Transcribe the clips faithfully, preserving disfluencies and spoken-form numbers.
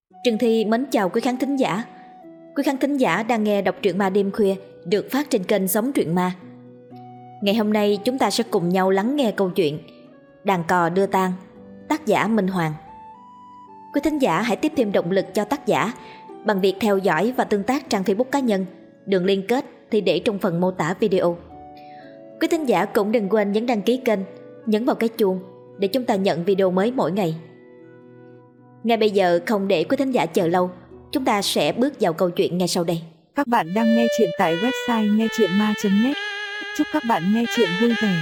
Trương Thi mến chào quý khán thính giả. Quý khán thính giả đang nghe đọc truyện ma đêm khuya được phát trên kênh Sống Truyện Ma. Ngày hôm nay chúng ta sẽ cùng nhau lắng nghe câu chuyện Đàn cò đưa tang, tác giả Minh Hoàng. Quý thính giả hãy tiếp thêm động lực cho tác giả bằng việc theo dõi và tương tác trang Facebook cá nhân. Đường liên kết thì để trong phần mô tả video. Quý thính giả cũng đừng quên nhấn đăng ký kênh, nhấn vào cái chuông để chúng ta nhận video mới mỗi ngày. Ngay bây giờ, không để quý thính giả chờ lâu, chúng ta sẽ bước vào câu chuyện ngay sau đây. Các bạn đang nghe chuyện tại website nghe chuyện ma chấm net. Chúc các bạn nghe chuyện vui vẻ.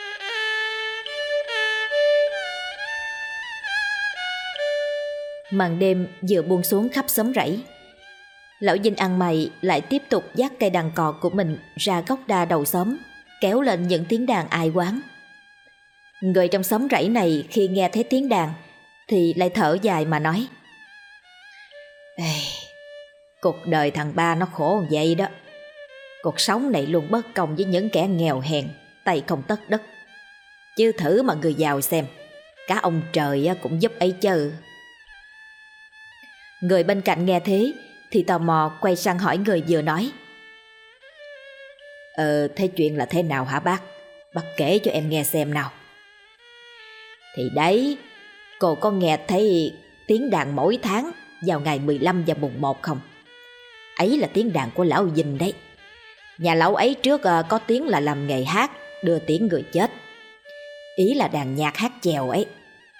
Màn đêm vừa buông xuống khắp xóm rẫy. Lão Vinh ăn mày lại tiếp tục dắt cây đàn cò của mình ra gốc đa đầu xóm, kéo lên những tiếng đàn ai oán. Người trong xóm rẫy này khi nghe thấy tiếng đàn thì lại thở dài mà nói: Ê, cuộc đời thằng ba nó khổ vậy đó. Cuộc sống này luôn bất công với những kẻ nghèo hèn, tay không tất đất. Chứ thử mà người giàu xem, cả ông trời cũng giúp ấy chứ. Người bên cạnh nghe thế thì tò mò quay sang hỏi người vừa nói: Ờ, thế chuyện là thế nào hả bác? Bác kể cho em nghe xem nào. Thì đấy, cô có nghe thấy tiếng đàn mỗi tháng vào ngày mười lăm và mùng một không? Ấy là tiếng đàn của lão Vinh đấy. Nhà lão ấy trước có tiếng là làm nghề hát, đưa tiễn người chết. Ý là đàn nhạc hát chèo ấy.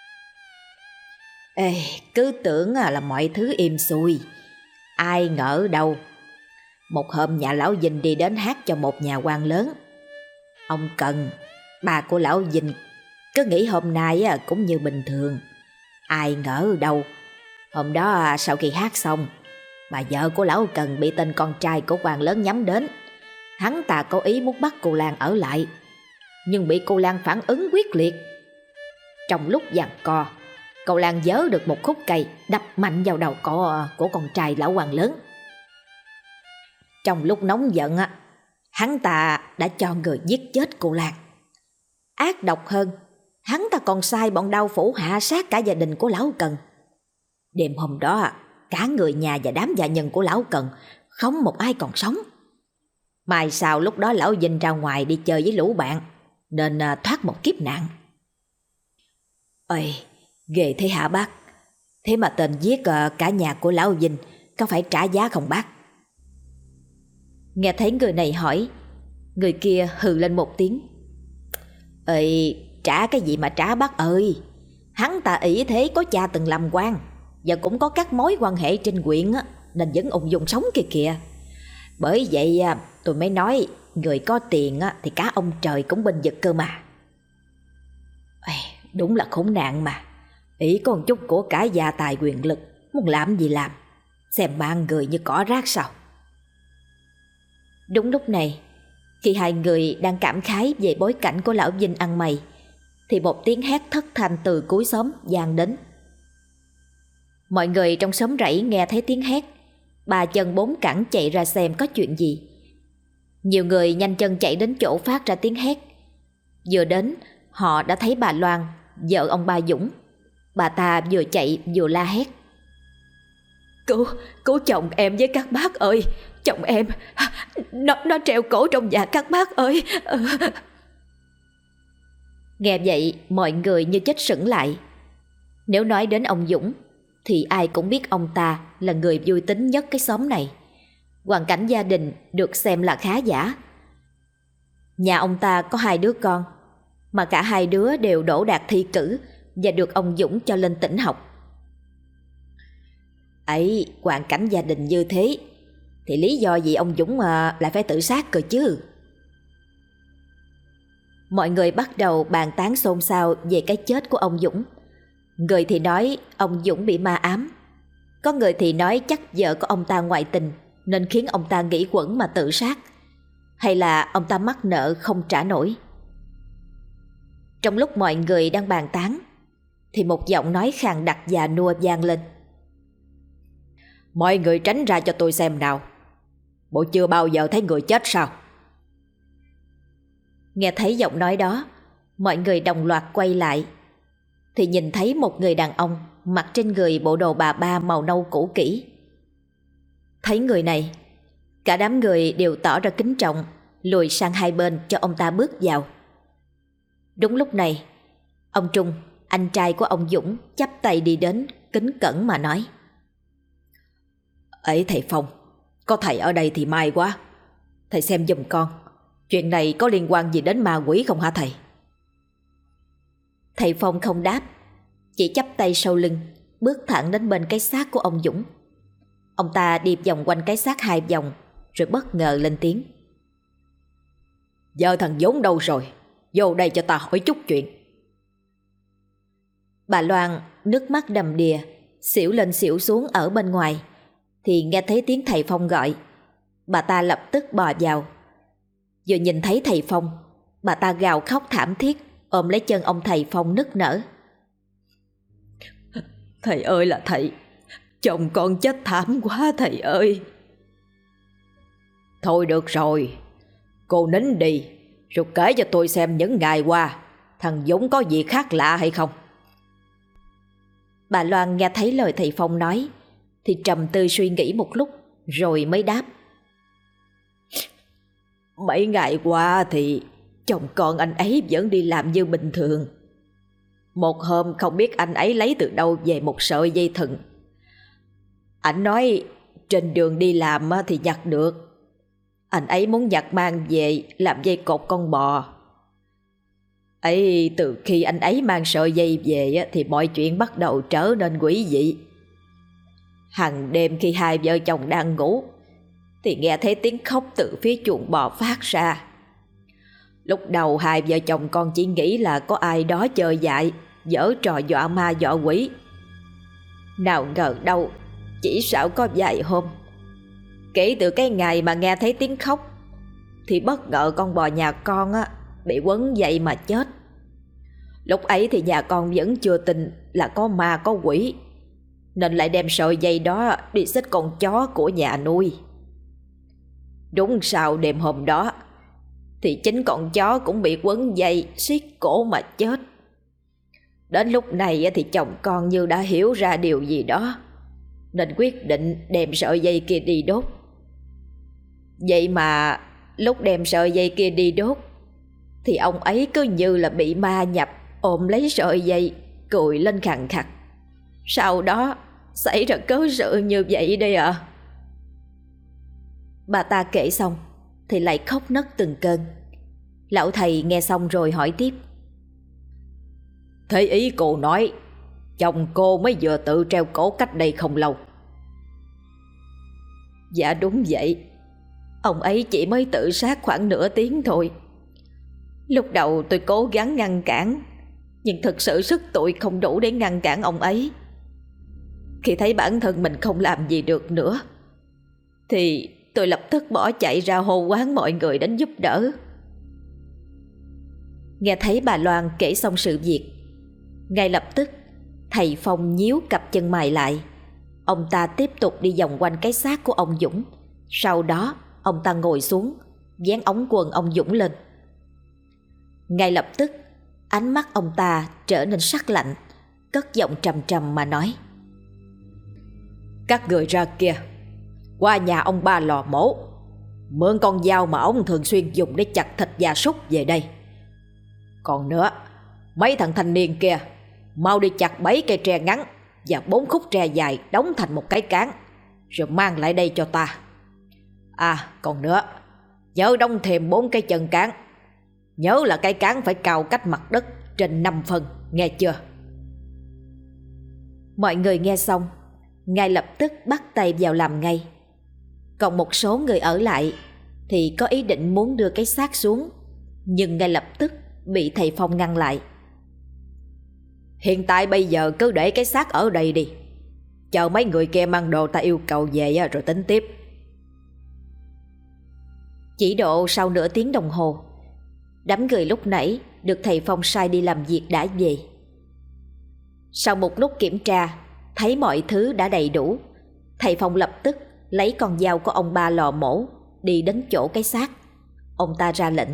Ê, cứ tưởng là mọi thứ êm xuôi. Ai ngờ đâu. Một hôm nhà lão Vinh đi đến hát cho một nhà quan lớn. Ông Cần, bà của lão Vinh, cứ nghĩ hôm nay cũng như bình thường. Ai ngờ đâu, hôm đó sau khi hát xong, bà vợ của lão Cần bị tên con trai của quan lớn nhắm đến. Hắn ta có ý muốn bắt cô Lan ở lại, nhưng bị cô Lan phản ứng quyết liệt. Trong lúc giằng co, cô Lan giơ được một khúc cây đập mạnh vào đầu của, của con trai lão quan lớn. Trong lúc nóng giận, hắn ta đã cho người giết chết cô Lan. Ác độc hơn, hắn ta còn sai bọn đao phủ hạ sát cả gia đình của lão Cần. Đêm hôm đó, cả người nhà và đám gia nhân của lão Cần không một ai còn sống. Mai sau lúc đó lão Vinh ra ngoài đi chơi với lũ bạn, nên thoát một kiếp nạn. Ôi, ghê thế hả bác? Thế mà tên giết cả nhà của lão Vinh có phải trả giá không bác? Nghe thấy người này hỏi, người kia hừ lên một tiếng. Ê, trả cái gì mà trả bác ơi? Hắn ta ỷ thế có cha từng làm quan và cũng có các mối quan hệ trên huyện á, nên vẫn ung dung sống kìa kìa. Bởi vậy tôi mới nói người có tiền á, thì cả ông trời cũng bênh vực cơ mà. Ê, đúng là khốn nạn mà. Ý có một chút của cả gia tài quyền lực, muốn làm gì làm, xem mang người như cỏ rác sao. Đúng lúc này, khi hai người đang cảm khái về bối cảnh của lão Vinh ăn mày, thì một tiếng hét thất thanh từ cuối xóm vang đến. Mọi người trong xóm rẫy nghe thấy tiếng hét, ba chân bốn cẳng chạy ra xem có chuyện gì. Nhiều người nhanh chân chạy đến chỗ phát ra tiếng hét. Vừa đến, họ đã thấy bà Loan, vợ ông ba Dũng. Bà ta vừa chạy vừa la hét: Cứu, cứu chồng em với các bác ơi! Chồng em, nó, nó treo cổ trong nhà các bác ơi! Nghe vậy, mọi người như chết sững lại. Nếu nói đến ông Dũng, thì ai cũng biết ông ta là người vui tính nhất cái xóm này. Hoàn cảnh gia đình được xem là khá giả. Nhà ông ta có hai đứa con, mà cả hai đứa đều đỗ đạt thi cử và được ông Dũng cho lên tỉnh học. Ấy, hoàn cảnh gia đình như thế thì lý do gì ông Dũng mà lại phải tự sát cơ chứ? Mọi người bắt đầu bàn tán xôn xao về cái chết của ông Dũng. Người thì nói ông Dũng bị ma ám, có người thì nói chắc vợ của ông ta ngoại tình nên khiến ông ta nghĩ quẩn mà tự sát, hay là ông ta mắc nợ không trả nổi. Trong lúc mọi người đang bàn tán thì một giọng nói khàn đặc già nua vang lên: Mọi người tránh ra cho tôi xem nào. Bộ chưa bao giờ thấy người chết sao? Nghe thấy giọng nói đó, mọi người đồng loạt quay lại thì nhìn thấy một người đàn ông mặc trên người bộ đồ bà ba màu nâu cũ kỹ. Thấy người này, cả đám người đều tỏ ra kính trọng, lùi sang hai bên cho ông ta bước vào. Đúng lúc này, ông Trung, anh trai của ông Dũng, chắp tay đi đến, kính cẩn mà nói: "Ấy thầy Phong, có thầy ở đây thì may quá. Thầy xem giùm con, chuyện này có liên quan gì đến ma quỷ không hả thầy?" Thầy Phong không đáp, chỉ chắp tay sau lưng, bước thẳng đến bên cái xác của ông Dũng. Ông ta đi vòng quanh cái xác hai vòng, rồi bất ngờ lên tiếng: "Giờ thằng Dũng đâu rồi? Vô đây cho ta hỏi chút chuyện." Bà Loan nước mắt đầm đìa, xỉu lên xỉu xuống ở bên ngoài, thì nghe thấy tiếng thầy Phong gọi. Bà ta lập tức bò vào. Vừa nhìn thấy thầy Phong, bà ta gào khóc thảm thiết, ôm lấy chân ông thầy Phong nức nở: "Thầy ơi là thầy, chồng con chết thảm quá thầy ơi." "Thôi được rồi, cô nín đi, rồi kể cho tôi xem những ngày qua thằng Dũng có gì khác lạ hay không." Bà Loan nghe thấy lời thầy Phong nói thì trầm tư suy nghĩ một lúc rồi mới đáp: "Mấy ngày qua thì chồng con anh ấy vẫn đi làm như bình thường. Một hôm không biết anh ấy lấy từ đâu về một sợi dây thừng. Anh nói trên đường đi làm thì nhặt được. Anh ấy muốn nhặt mang về làm dây cột con bò. Ấy từ khi anh ấy mang sợi dây về thì mọi chuyện bắt đầu trở nên quỷ dị. Hằng đêm khi hai vợ chồng đang ngủ thì nghe thấy tiếng khóc từ phía chuồng bò phát ra. Lúc đầu hai vợ chồng con chỉ nghĩ là có ai đó chơi dại, giở trò dọa ma dọa quỷ. Nào ngờ đâu, chỉ sợ có vài hôm, kể từ cái ngày mà nghe thấy tiếng khóc, thì bất ngờ con bò nhà con á bị quấn dậy mà chết. Lúc ấy thì nhà con vẫn chưa tin là có ma có quỷ, nên lại đem sợi dây đó đi xích con chó của nhà nuôi. Đúng sau đêm hôm đó thì chính con chó cũng bị quấn dây siết cổ mà chết. Đến lúc này thì chồng con như đã hiểu ra điều gì đó, nên quyết định đem sợi dây kia đi đốt. Vậy mà lúc đem sợi dây kia đi đốt thì ông ấy cứ như là bị ma nhập, ôm lấy sợi dây cười lên khàn khặt. Sau đó xảy ra cớ sự như vậy đây ạ. À. Bà ta kể xong thì lại khóc nấc từng cơn. Lão thầy nghe xong rồi hỏi tiếp: "Thế ý cô nói chồng cô mới vừa tự treo cổ cách đây không lâu?" "Dạ đúng vậy. Ông ấy chỉ mới tự sát khoảng nửa tiếng thôi. Lúc đầu tôi cố gắng ngăn cản, nhưng thực sự sức tôi không đủ để ngăn cản ông ấy. Khi thấy bản thân mình không làm gì được nữa thì tôi lập tức bỏ chạy ra hô hoán mọi người đến giúp đỡ." Nghe thấy bà Loan kể xong sự việc, ngay lập tức thầy Phong nhíu cặp chân mày lại. Ông ta tiếp tục đi vòng quanh cái xác của ông Dũng. Sau đó ông ta ngồi xuống, vén ống quần ông Dũng lên. Ngay lập tức ánh mắt ông ta trở nên sắc lạnh, cất giọng trầm trầm mà nói: "Các người ra kia, qua nhà ông ba lò mổ, mượn con dao mà ông thường xuyên dùng để chặt thịt gia súc về đây. Còn nữa, mấy thằng thanh niên kia, mau đi chặt bảy cây tre ngắn và bốn khúc tre dài đóng thành một cái cán, rồi mang lại đây cho ta. À còn nữa, nhớ đóng thêm bốn cái chân cán. Nhớ là cái cán phải cao cách mặt đất trên năm phân, nghe chưa?" Mọi người nghe xong ngay lập tức bắt tay vào làm ngay. Còn một số người ở lại thì có ý định muốn đưa cái xác xuống, nhưng ngay lập tức bị thầy Phong ngăn lại. "Hiện tại bây giờ cứ để cái xác ở đây đi, chờ mấy người kia mang đồ ta yêu cầu về rồi tính tiếp." Chỉ độ sau nửa tiếng đồng hồ, đám người lúc nãy được thầy Phong sai đi làm việc đã về. Sau một lúc kiểm tra, thấy mọi thứ đã đầy đủ, thầy Phong lập tức lấy con dao của ông ba lò mổ, đi đến chỗ cái xác. Ông ta ra lệnh: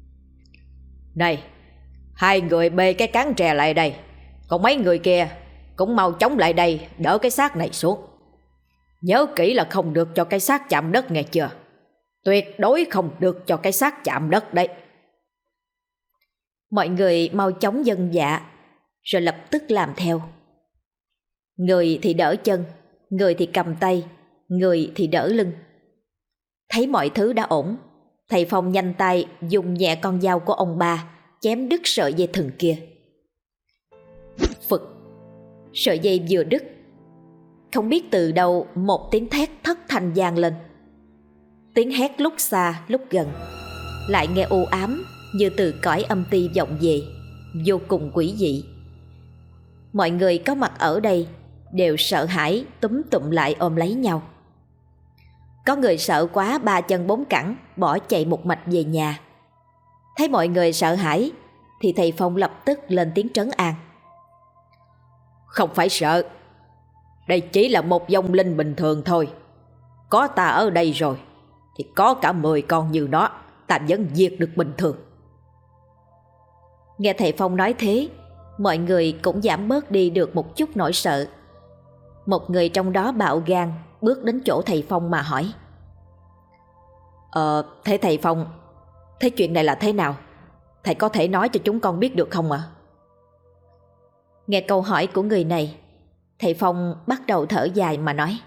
"Này, hai người bê cái cán tre lại đây. Còn mấy người kia cũng mau chóng lại đây đỡ cái xác này xuống. Nhớ kỹ là không được cho cái xác chạm đất nghe chưa? Tuyệt đối không được cho cái xác chạm đất đấy. Mọi người mau chóng vâng dạ, rồi lập tức làm theo. Người thì đỡ chân, người thì cầm tay, người thì đỡ lưng. Thấy mọi thứ đã ổn, thầy Phong nhanh tay dùng nhẹ con dao của ông ba chém đứt sợi dây thừng kia. Phực, sợi dây vừa đứt, không biết từ đâu một tiếng thét thất thanh vang lên. Tiếng hét lúc xa lúc gần, lại nghe u ám như từ cõi âm ti vọng về, vô cùng quỷ dị. Mọi người có mặt ở đây đều sợ hãi túm tụm lại ôm lấy nhau. Có người sợ quá ba chân bốn cẳng bỏ chạy một mạch về nhà. Thấy mọi người sợ hãi thì thầy Phong lập tức lên tiếng trấn an. Không phải sợ, đây chỉ là một vong linh bình thường thôi. Có ta ở đây rồi thì có cả mười con như nó, ta vẫn diệt được bình thường. Nghe thầy Phong nói thế, mọi người cũng giảm bớt đi được một chút nỗi sợ. Một người trong đó bạo gan bước đến chỗ thầy Phong mà hỏi. Ờ, thế thầy Phong, thế chuyện này là thế nào? Thầy có thể nói cho chúng con biết được không ạ? Nghe câu hỏi của người này, thầy Phong bắt đầu thở dài mà nói.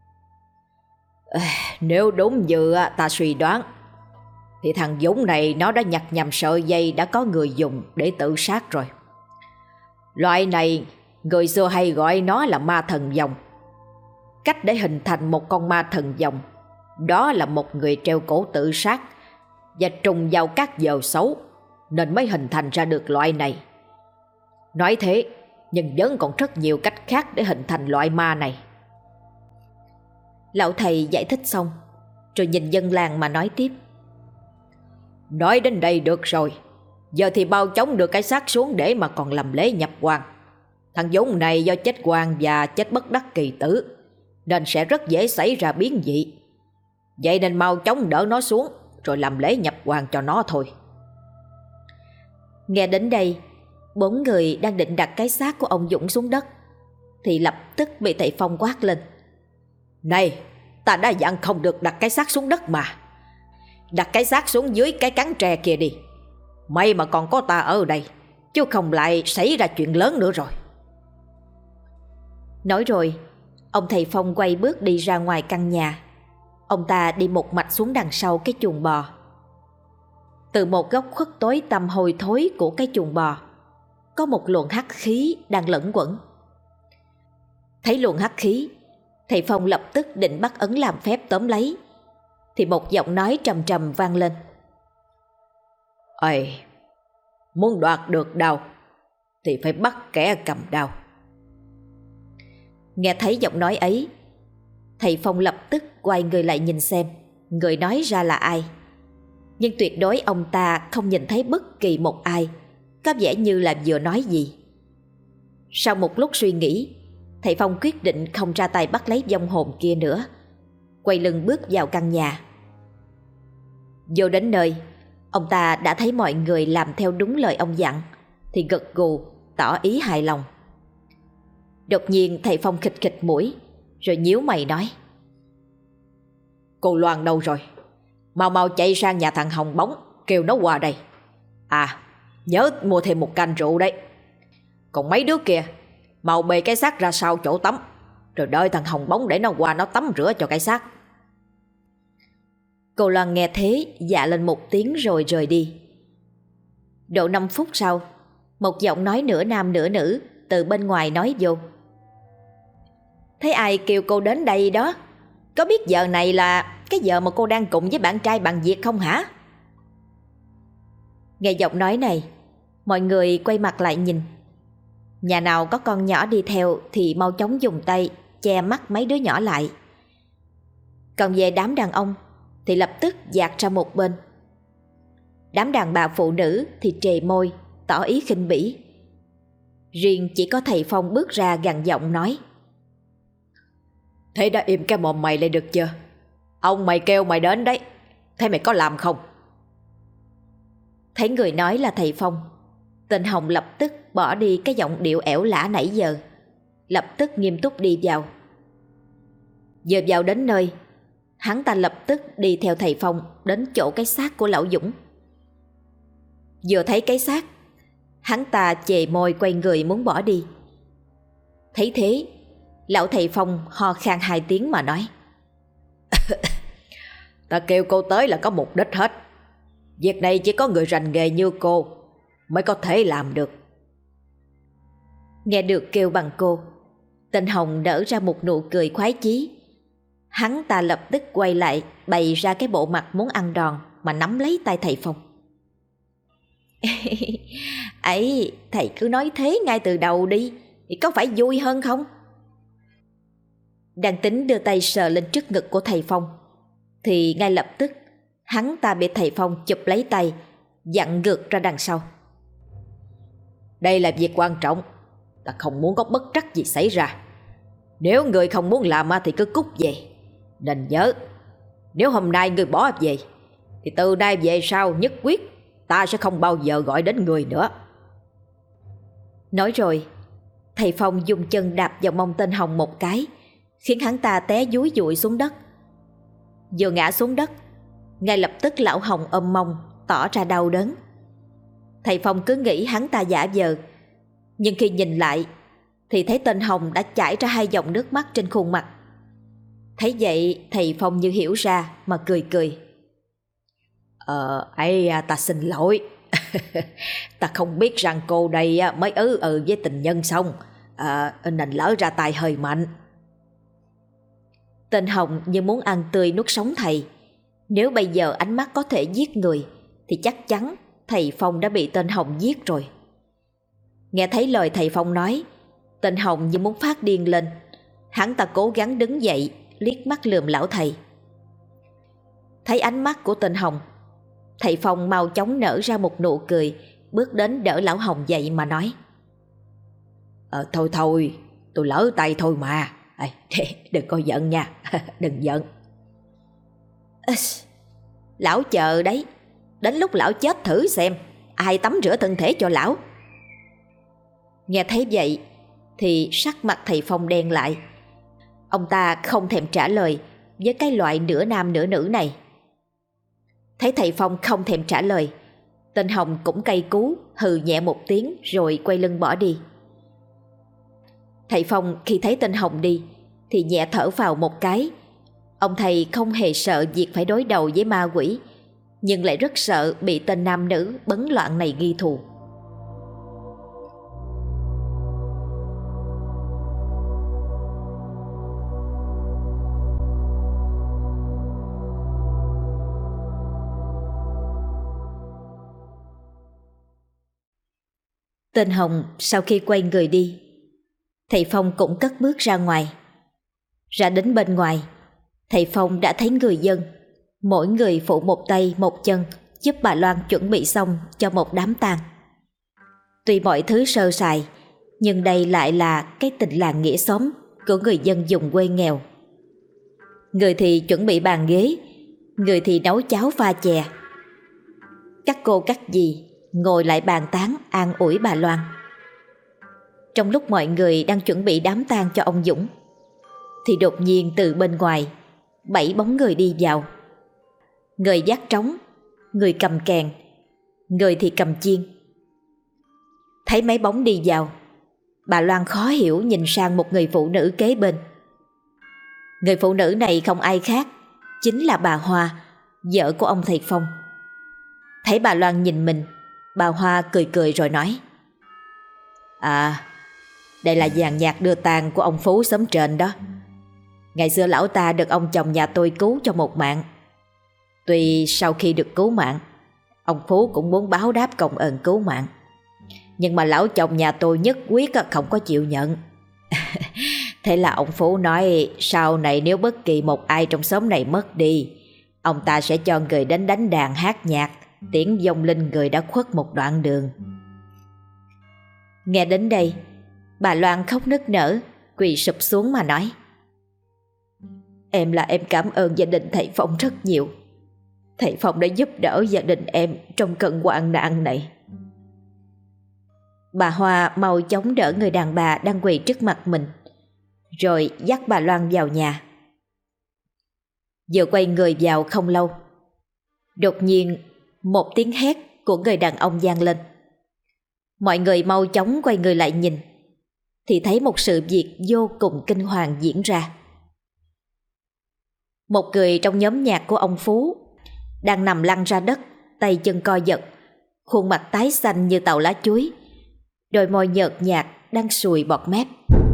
Nếu đúng như ta suy đoán thì thằng Dũng này nó đã nhặt nhầm sợi dây đã có người dùng để tự sát rồi. Loại này người xưa hay gọi nó là ma thần vong. Cách để hình thành một con ma thần vong đó là một người treo cổ tự sát và trùng vào các giờ xấu, nên mới hình thành ra được loại này. Nói thế nhưng vẫn còn rất nhiều cách khác để hình thành loại ma này. Lão thầy giải thích xong rồi nhìn dân làng mà nói tiếp. Nói đến đây được rồi, giờ thì bao chống đưa cái xác xuống để mà còn làm lễ nhập quan. Thằng Dũng này do chết quan và chết bất đắc kỳ tử nên sẽ rất dễ xảy ra biến dị. Vậy nên mau chóng đỡ nó xuống rồi làm lễ nhập quan cho nó thôi. Nghe đến đây, bốn người đang định đặt cái xác của ông Dũng xuống đất thì lập tức bị thầy Phong quát lên. Này, ta đã dặn không được đặt cái xác xuống đất mà. Đặt cái xác xuống dưới cái cán tre kia đi. May mà còn có ta ở đây, chứ không lại xảy ra chuyện lớn nữa rồi. Nói rồi, ông thầy Phong quay bước đi ra ngoài căn nhà. Ông ta đi một mạch xuống đằng sau cái chuồng bò. Từ một góc khuất tối tăm hôi thối của cái chuồng bò có một luồng hắc khí đang lẫn quẩn. Thấy luồng hắc khí, thầy Phong lập tức định bắt ấn làm phép tóm lấy thì một giọng nói trầm trầm vang lên. Ây, muốn đoạt được đao thì phải bắt kẻ cầm đao. Nghe thấy giọng nói ấy, thầy Phong lập tức quay người lại nhìn xem người nói ra là ai. Nhưng tuyệt đối ông ta không nhìn thấy bất kỳ một ai, có vẻ như là vừa nói gì. Sau một lúc suy nghĩ, thầy Phong quyết định không ra tay bắt lấy vong hồn kia nữa, quay lưng bước vào căn nhà. Vô đến nơi, ông ta đã thấy mọi người làm theo đúng lời ông dặn thì gật gù tỏ ý hài lòng. Đột nhiên thầy Phong khịt khịt mũi rồi nhíu mày nói. Cô Loan đâu rồi? Mau mau chạy sang nhà thằng Hồng Bóng kêu nó qua đây. À, nhớ mua thêm một canh rượu đấy. Còn mấy đứa kia, mau bê cái xác ra sau chỗ tắm, rồi đợi thằng Hồng Bóng để nó qua nó tắm rửa cho cái xác. Cô Loan nghe thế dạ lên một tiếng rồi rời đi. Độ năm phút sau, một giọng nói nửa nam nửa nữ từ bên ngoài nói vô. Thấy ai kêu cô đến đây đó? Có biết giờ này là cái giờ mà cô đang cùng với bạn trai bạn Việt không hả? Nghe giọng nói này, mọi người quay mặt lại nhìn. Nhà nào có con nhỏ đi theo thì mau chóng dùng tay che mắt mấy đứa nhỏ lại. Còn về đám đàn ông thì lập tức dạt ra một bên. Đám đàn bà phụ nữ thì trề môi tỏ ý khinh bỉ. Riêng chỉ có thầy Phong bước ra gằn giọng nói. Thế đã im cái mồm mày lại được chưa? Ông mày kêu mày đến đấy, thế mày có làm không? Thấy người nói là thầy Phong, tên Hồng lập tức bỏ đi cái giọng điệu ẻo lả nãy giờ, lập tức nghiêm túc đi vào. Vừa vào đến nơi, hắn ta lập tức đi theo thầy Phong đến chỗ cái xác của lão Dũng. Vừa thấy cái xác, hắn ta chề môi quay người muốn bỏ đi. Thấy thế, lão thầy Phong ho khan hai tiếng mà nói: Ta kêu cô tới là có mục đích hết. Việc này chỉ có người rành nghề như cô mới có thể làm được. Nghe được kêu bằng cô, Tên Hồng nở ra một nụ cười khoái chí. Hắn ta lập tức quay lại, bày ra cái bộ mặt muốn ăn đòn mà nắm lấy tay thầy Phong. Ấy, thầy cứ nói thế ngay từ đầu đi, thì có phải vui hơn không? Đang tính đưa tay sờ lên trước ngực của thầy Phong, thì ngay lập tức hắn ta bị thầy Phong chụp lấy tay, dặn ngược ra đằng sau. Đây là việc quan trọng, ta không muốn có bất trắc gì xảy ra. Nếu người không muốn làm thì cứ cút về. Nên nhớ, nếu hôm nay người bỏ về, thì từ nay về sau nhất quyết ta sẽ không bao giờ gọi đến người nữa. Nói rồi, thầy Phong dùng chân đạp vào mông tên Hồng một cái, khiến hắn ta té dúi dụi xuống đất. Vừa ngã xuống đất, ngay lập tức lão Hồng ôm mông tỏ ra đau đớn. Thầy Phong cứ nghĩ hắn ta giả vờ, nhưng khi nhìn lại thì thấy tên Hồng đã chảy ra hai dòng nước mắt trên khuôn mặt. Thấy vậy, thầy Phong như hiểu ra mà cười cười. Ờ, ấy ta xin lỗi. Ta không biết rằng cô đây mới ứ ừ với tình nhân xong, à, nên lỡ ra tay hơi mạnh. Tên Hồng như muốn ăn tươi nuốt sống thầy. Nếu bây giờ ánh mắt có thể giết người, thì chắc chắn thầy Phong đã bị tên Hồng giết rồi. Nghe thấy lời thầy Phong nói, tên Hồng như muốn phát điên lên. Hắn ta cố gắng đứng dậy, liếc mắt lườm lão thầy. Thấy ánh mắt của tên Hồng, thầy Phong mau chóng nở ra một nụ cười, bước đến đỡ lão Hồng dậy mà nói: Ờ, thôi thôi, tôi lỡ tay thôi mà. À, đừng có giận nha, đừng giận. À, lão chờ đấy, đến lúc lão chết thử xem ai tắm rửa thân thể cho lão. Nghe thấy vậy thì sắc mặt thầy Phong đen lại. Ông ta không thèm trả lời với cái loại nửa nam nửa nữ này. Thấy thầy Phong không thèm trả lời, tên Hồng cũng cay cú hừ nhẹ một tiếng rồi quay lưng bỏ đi. Thầy Phong khi thấy tên Hồng đi thì nhẹ thở vào một cái. Ông thầy không hề sợ việc phải đối đầu với ma quỷ, nhưng lại rất sợ bị tên nam nữ bấn loạn này ghi thù. Tên Hồng sau khi quay người đi, thầy Phong cũng cất bước ra ngoài. Ra đến bên ngoài, thầy Phong đã thấy người dân, mỗi người phụ một tay một chân, giúp bà Loan chuẩn bị xong cho một đám tang. Tuy mọi thứ sơ sài, nhưng đây lại là cái tình làng nghĩa xóm của người dân vùng quê nghèo. Người thì chuẩn bị bàn ghế, người thì nấu cháo pha chè. Các cô các dì ngồi lại bàn tán an ủi bà Loan. Trong lúc mọi người đang chuẩn bị đám tang cho ông Dũng, thì đột nhiên từ bên ngoài bảy bóng người đi vào. Người vác trống, người cầm kèn, người thì cầm chiên. Thấy mấy bóng đi vào, bà Loan khó hiểu nhìn sang một người phụ nữ kế bên. Người phụ nữ này không ai khác, chính là bà Hoa, vợ của ông thầy Phong. Thấy bà Loan nhìn mình, bà Hoa cười cười rồi nói: À, đây là dàn nhạc đưa tang của ông Phú xóm trên đó. Ngày xưa lão ta được ông chồng nhà tôi cứu cho một mạng. Tuy sau khi được cứu mạng, ông Phú cũng muốn báo đáp công ơn cứu mạng, nhưng mà lão chồng nhà tôi nhất quyết không có chịu nhận. Thế là ông Phú nói sau này nếu bất kỳ một ai trong xóm này mất đi, ông ta sẽ cho người đến đánh đàn hát nhạc, tiễn vong linh người đã khuất một đoạn đường. Nghe đến đây, bà Loan khóc nức nở, quỳ sụp xuống mà nói: Em là em cảm ơn gia đình thầy Phong rất nhiều. Thầy Phong đã giúp đỡ gia đình em trong cơn hoạn nạn này. Bà Hoa mau chóng đỡ người đàn bà đang quỳ trước mặt mình, rồi dắt bà Loan vào nhà. Vừa quay người vào không lâu, đột nhiên một tiếng hét của người đàn ông vang lên. Mọi người mau chóng quay người lại nhìn, thì thấy một sự việc vô cùng kinh hoàng diễn ra. Một người trong nhóm nhạc của ông Phú đang nằm lăn ra đất, tay chân co giật, khuôn mặt tái xanh như tàu lá chuối, đôi môi nhợt nhạt đang sùi bọt mép.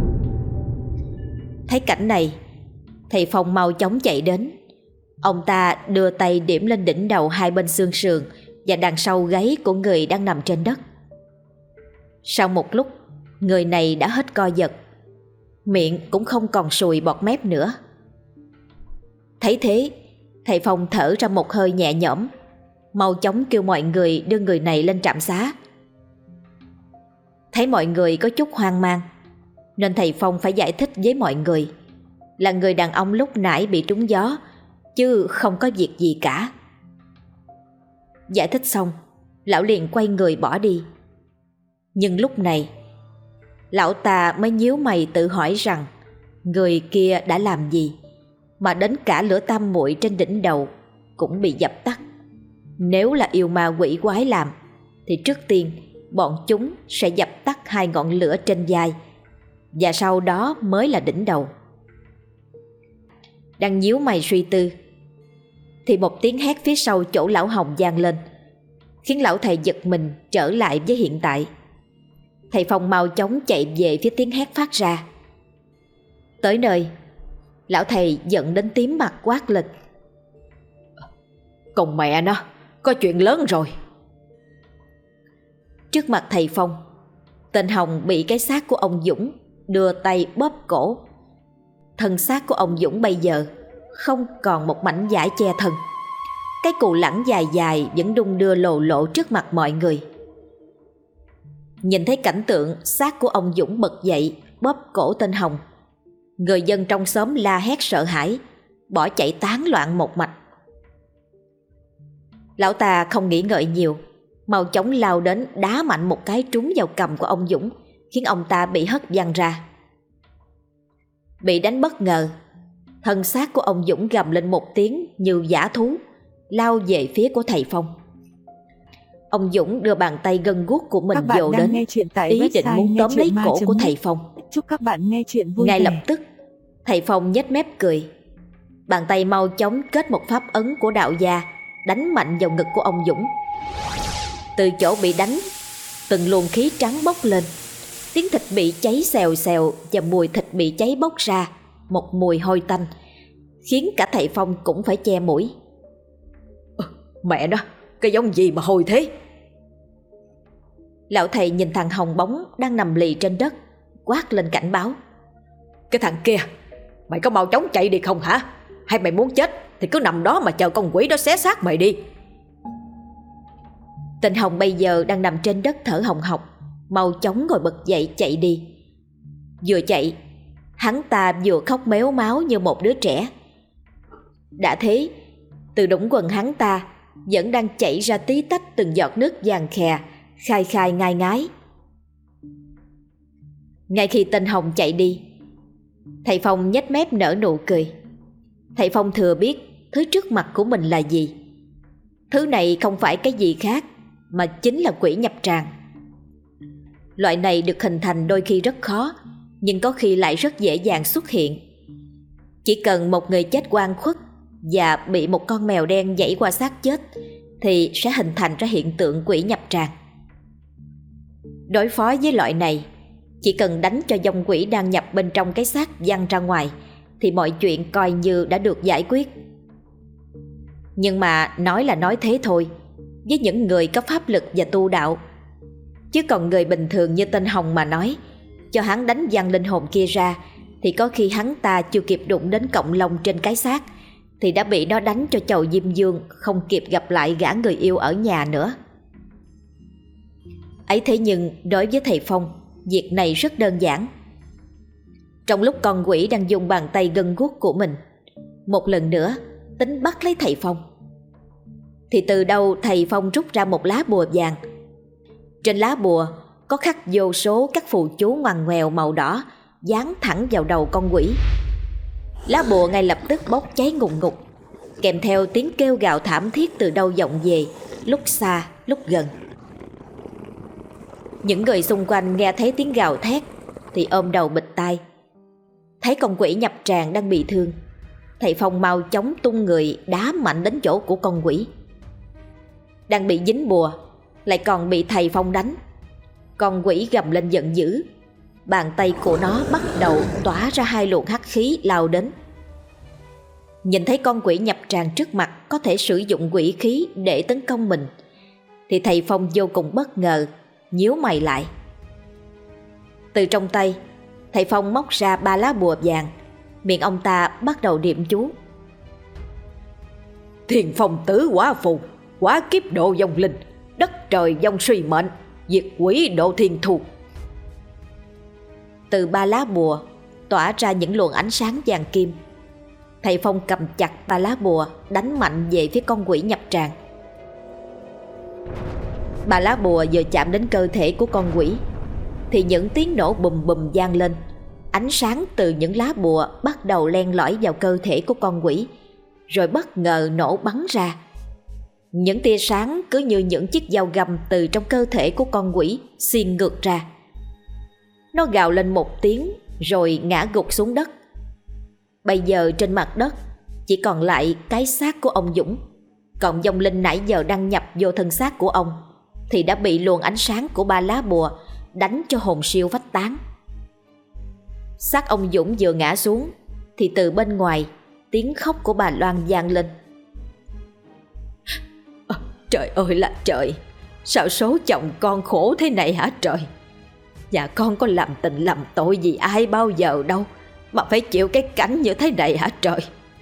Thấy cảnh này, thầy Phong mau chóng chạy đến. Ông ta đưa tay điểm lên đỉnh đầu hai bên xương sườn và đằng sau gáy của người đang nằm trên đất. Sau một lúc, người này đã hết co giật, miệng cũng không còn sùi bọt mép nữa. Thấy thế, thầy Phong thở ra một hơi nhẹ nhõm, mau chóng kêu mọi người đưa người này lên trạm xá. Thấy mọi người có chút hoang mang, nên thầy Phong phải giải thích với mọi người là người đàn ông lúc nãy bị trúng gió, chứ không có việc gì cả. Giải thích xong, lão liền quay người bỏ đi. Nhưng lúc này, lão ta mới nhíu mày tự hỏi rằng người kia đã làm gì mà đến cả lửa tam muội trên đỉnh đầu cũng bị dập tắt. Nếu là yêu ma quỷ quái làm, thì trước tiên bọn chúng sẽ dập tắt hai ngọn lửa trên vai, và sau đó mới là đỉnh đầu. Đang nhíu mày suy tư, thì một tiếng hét phía sau chỗ lão Hồng vang lên, khiến lão thầy giật mình trở lại với hiện tại. Thầy Phong mau chóng chạy về phía tiếng hét phát ra. Tới nơi, lão thầy giận đến tím mặt quát lên: "Còn mẹ nó, có chuyện lớn rồi!" Trước mặt thầy Phong, tên Hồng bị cái xác của ông Dũng đưa tay bóp cổ. Thân xác của ông Dũng bây giờ không còn một mảnh vải che thân. Cái cù lẳng dài dài vẫn đung đưa lồ lộ trước mặt mọi người. Nhìn thấy cảnh tượng xác của ông Dũng bật dậy bóp cổ tên Hồng, người dân trong xóm la hét sợ hãi, bỏ chạy tán loạn một mạch. Lão ta không nghĩ ngợi nhiều, mau chóng lao đến đá mạnh một cái trúng vào cằm của ông Dũng, khiến ông ta bị hất văng ra. Bị đánh bất ngờ, thân xác của ông Dũng gầm lên một tiếng như dã thú, lao về phía của thầy Phong. Ông Dũng đưa bàn tay gân guốc của mình dồ đến, ý định muốn tóm lấy cổ của thầy Phong. Chúc các bạn nghe chuyện vui Ngay vẻ. lập tức, thầy Phong nhếch mép cười, bàn tay mau chóng kết một pháp ấn của đạo gia, đánh mạnh vào ngực của ông Dũng. Từ chỗ bị đánh, từng luồng khí trắng bốc lên, tiếng thịt bị cháy xèo xèo và mùi thịt bị cháy bốc ra, một mùi hôi tanh, khiến cả thầy Phong cũng phải che mũi. Mẹ nó, cái giống gì mà hôi thế? Lão thầy nhìn thằng Hồng Bóng đang nằm lì trên đất, quát lên cảnh báo: Cái thằng kia, mày có mau chóng chạy đi không hả? Hay mày muốn chết thì cứ nằm đó mà chờ con quỷ đó xé xác mày đi. Tên Hồng bây giờ đang nằm trên đất thở hồng hộc, mau chóng ngồi bật dậy chạy đi. Vừa chạy, hắn ta vừa khóc méo máu như một đứa trẻ. Đã thế, từ đũng quần hắn ta vẫn đang chảy ra tí tách từng giọt nước vàng khè, khai khai ngai ngái. Ngay khi tên Hồng chạy đi, thầy Phong nhếch mép nở nụ cười. Thầy Phong thừa biết thứ trước mặt của mình là gì. Thứ này không phải cái gì khác mà chính là quỷ nhập tràng. Loại này được hình thành đôi khi rất khó, nhưng có khi lại rất dễ dàng xuất hiện. Chỉ cần một người chết oan khuất và bị một con mèo đen giãy qua xác chết thì sẽ hình thành ra hiện tượng quỷ nhập tràng. Đối phó với loại này, chỉ cần đánh cho dòng quỷ đang nhập bên trong cái xác văng ra ngoài thì mọi chuyện coi như đã được giải quyết. Nhưng mà nói là nói thế thôi, với những người có pháp lực và tu đạo. Chứ còn người bình thường như tên Hồng mà nói, cho hắn đánh văng linh hồn kia ra, thì có khi hắn ta chưa kịp đụng đến cọng lông trên cái xác thì đã bị nó đánh cho chầu diêm dương, không kịp gặp lại gã người yêu ở nhà nữa. Ấy thế nhưng đối với thầy Phong, việc này rất đơn giản. Trong lúc con quỷ đang dùng bàn tay gân guốc của mình một lần nữa tính bắt lấy thầy Phong, thì từ đâu thầy Phong rút ra một lá bùa vàng. Trên lá bùa có khắc vô số các phù chú ngoằn ngoèo màu đỏ giáng thẳng vào đầu con quỷ. Lá bùa ngay lập tức bốc cháy ngùn ngụt, kèm theo tiếng kêu gào thảm thiết từ đâu vọng về, lúc xa lúc gần. Những người xung quanh nghe thấy tiếng gào thét thì ôm đầu bịt tai. Thấy con quỷ nhập tràng đang bị thương, thầy Phong mau chóng tung người đá mạnh đến chỗ của con quỷ. Đang bị dính bùa lại còn bị thầy Phong đánh. Con quỷ gầm lên giận dữ, bàn tay của nó bắt đầu tỏa ra hai luồng hắc khí lao đến. Nhìn thấy con quỷ nhập tràng trước mặt có thể sử dụng quỷ khí để tấn công mình thì thầy Phong vô cùng bất ngờ, nhíu mày lại. Từ trong tay, thầy Phong móc ra ba lá bùa vàng, miệng ông ta bắt đầu niệm chú. Thiên phong tứ quả phù, quá kiếp độ vong linh, đất trời vong suy mệnh, diệt quỷ độ thiên thu. Từ ba lá bùa tỏa ra những luồng ánh sáng vàng kim. Thầy Phong cầm chặt ba lá bùa đánh mạnh về phía con quỷ nhập tràng. Ba lá bùa vừa chạm đến cơ thể của con quỷ thì những tiếng nổ bùm bùm vang lên. Ánh sáng từ những lá bùa bắt đầu len lỏi vào cơ thể của con quỷ, rồi bất ngờ nổ bắn ra. Những tia sáng cứ như những chiếc dao găm từ trong cơ thể của con quỷ xiên ngược ra. Nó gào lên một tiếng rồi ngã gục xuống đất. Bây giờ trên mặt đất chỉ còn lại cái xác của ông Dũng. Còn vong linh nãy giờ đăng nhập vô thân xác của ông thì đã bị luồng ánh sáng của ba lá bùa đánh cho hồn siêu phách tán. Xác ông Dũng vừa ngã xuống thì từ bên ngoài tiếng khóc của bà Loan vang lên. À, trời ơi là trời, sao số chồng con khổ thế này hả trời? Nhà con có làm tình làm tội gì ai bao giờ đâu mà phải chịu cái cảnh như thế này hả trời?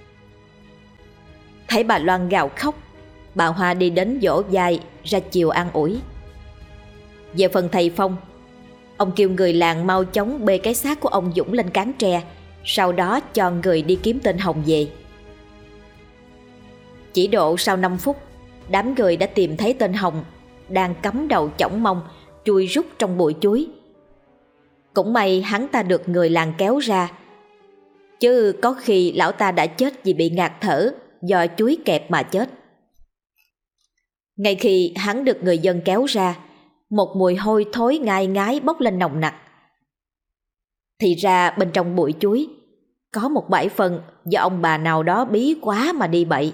Thấy bà Loan gào khóc, bà Hoa đi đến vỗ vai ra chiều an ủi. Về phần thầy Phong, ông kêu người làng mau chóng bê cái xác của ông Dũng lên cán tre, sau đó cho người đi kiếm tên Hồng về. Chỉ độ sau năm phút, đám người đã tìm thấy tên Hồng đang cắm đầu chỏng mông chui rút trong bụi chuối. Cũng may hắn ta được người làng kéo ra, chứ có khi lão ta đã chết vì bị ngạt thở do chuối kẹp mà chết. Ngay khi hắn được người dân kéo ra, một mùi hôi thối ngai ngái bốc lên nồng nặc. Thì ra bên trong bụi chuối có một bãi phân do ông bà nào đó bí quá mà đi bậy.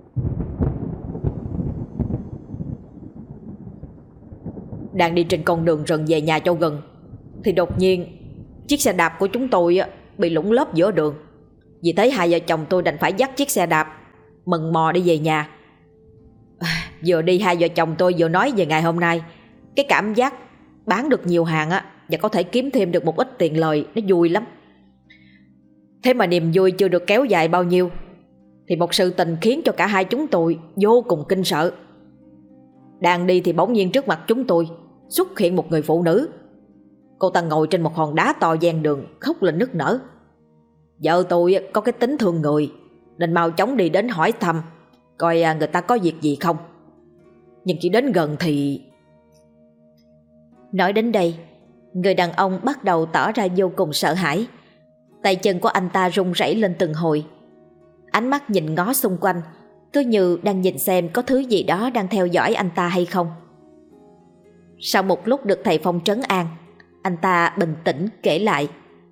Đang đi trên con đường rừng về nhà cho gần thì đột nhiên chiếc xe đạp của chúng tôi bị lủng lốp giữa đường. Vì thế hai vợ chồng tôi đành phải dắt chiếc xe đạp mần mò đi về nhà. À, vừa đi hai vợ chồng tôi vừa nói về ngày hôm nay, cái cảm giác bán được nhiều hàng á và có thể kiếm thêm được một ít tiền lời nó vui lắm. Thế mà niềm vui chưa được kéo dài bao nhiêu thì một sự tình khiến cho cả hai chúng tôi vô cùng kinh sợ. Đang đi thì bỗng nhiên trước mặt chúng tôi xuất hiện một người phụ nữ. Cô ta ngồi trên một hòn đá to ven đường khóc lên nức nở. Vợ tôi có cái tính thương người nên mau chóng đi đến hỏi thăm coi người ta có việc gì không. Nhưng chỉ đến gần thì... Nói đến đây, người đàn ông bắt đầu tỏ ra vô cùng sợ hãi. Tay chân của anh ta run rẩy lên từng hồi. Ánh mắt nhìn ngó xung quanh, cứ như đang nhìn xem có thứ gì đó đang theo dõi anh ta hay không. Sau một lúc được thầy Phong trấn an, anh ta bình tĩnh kể lại.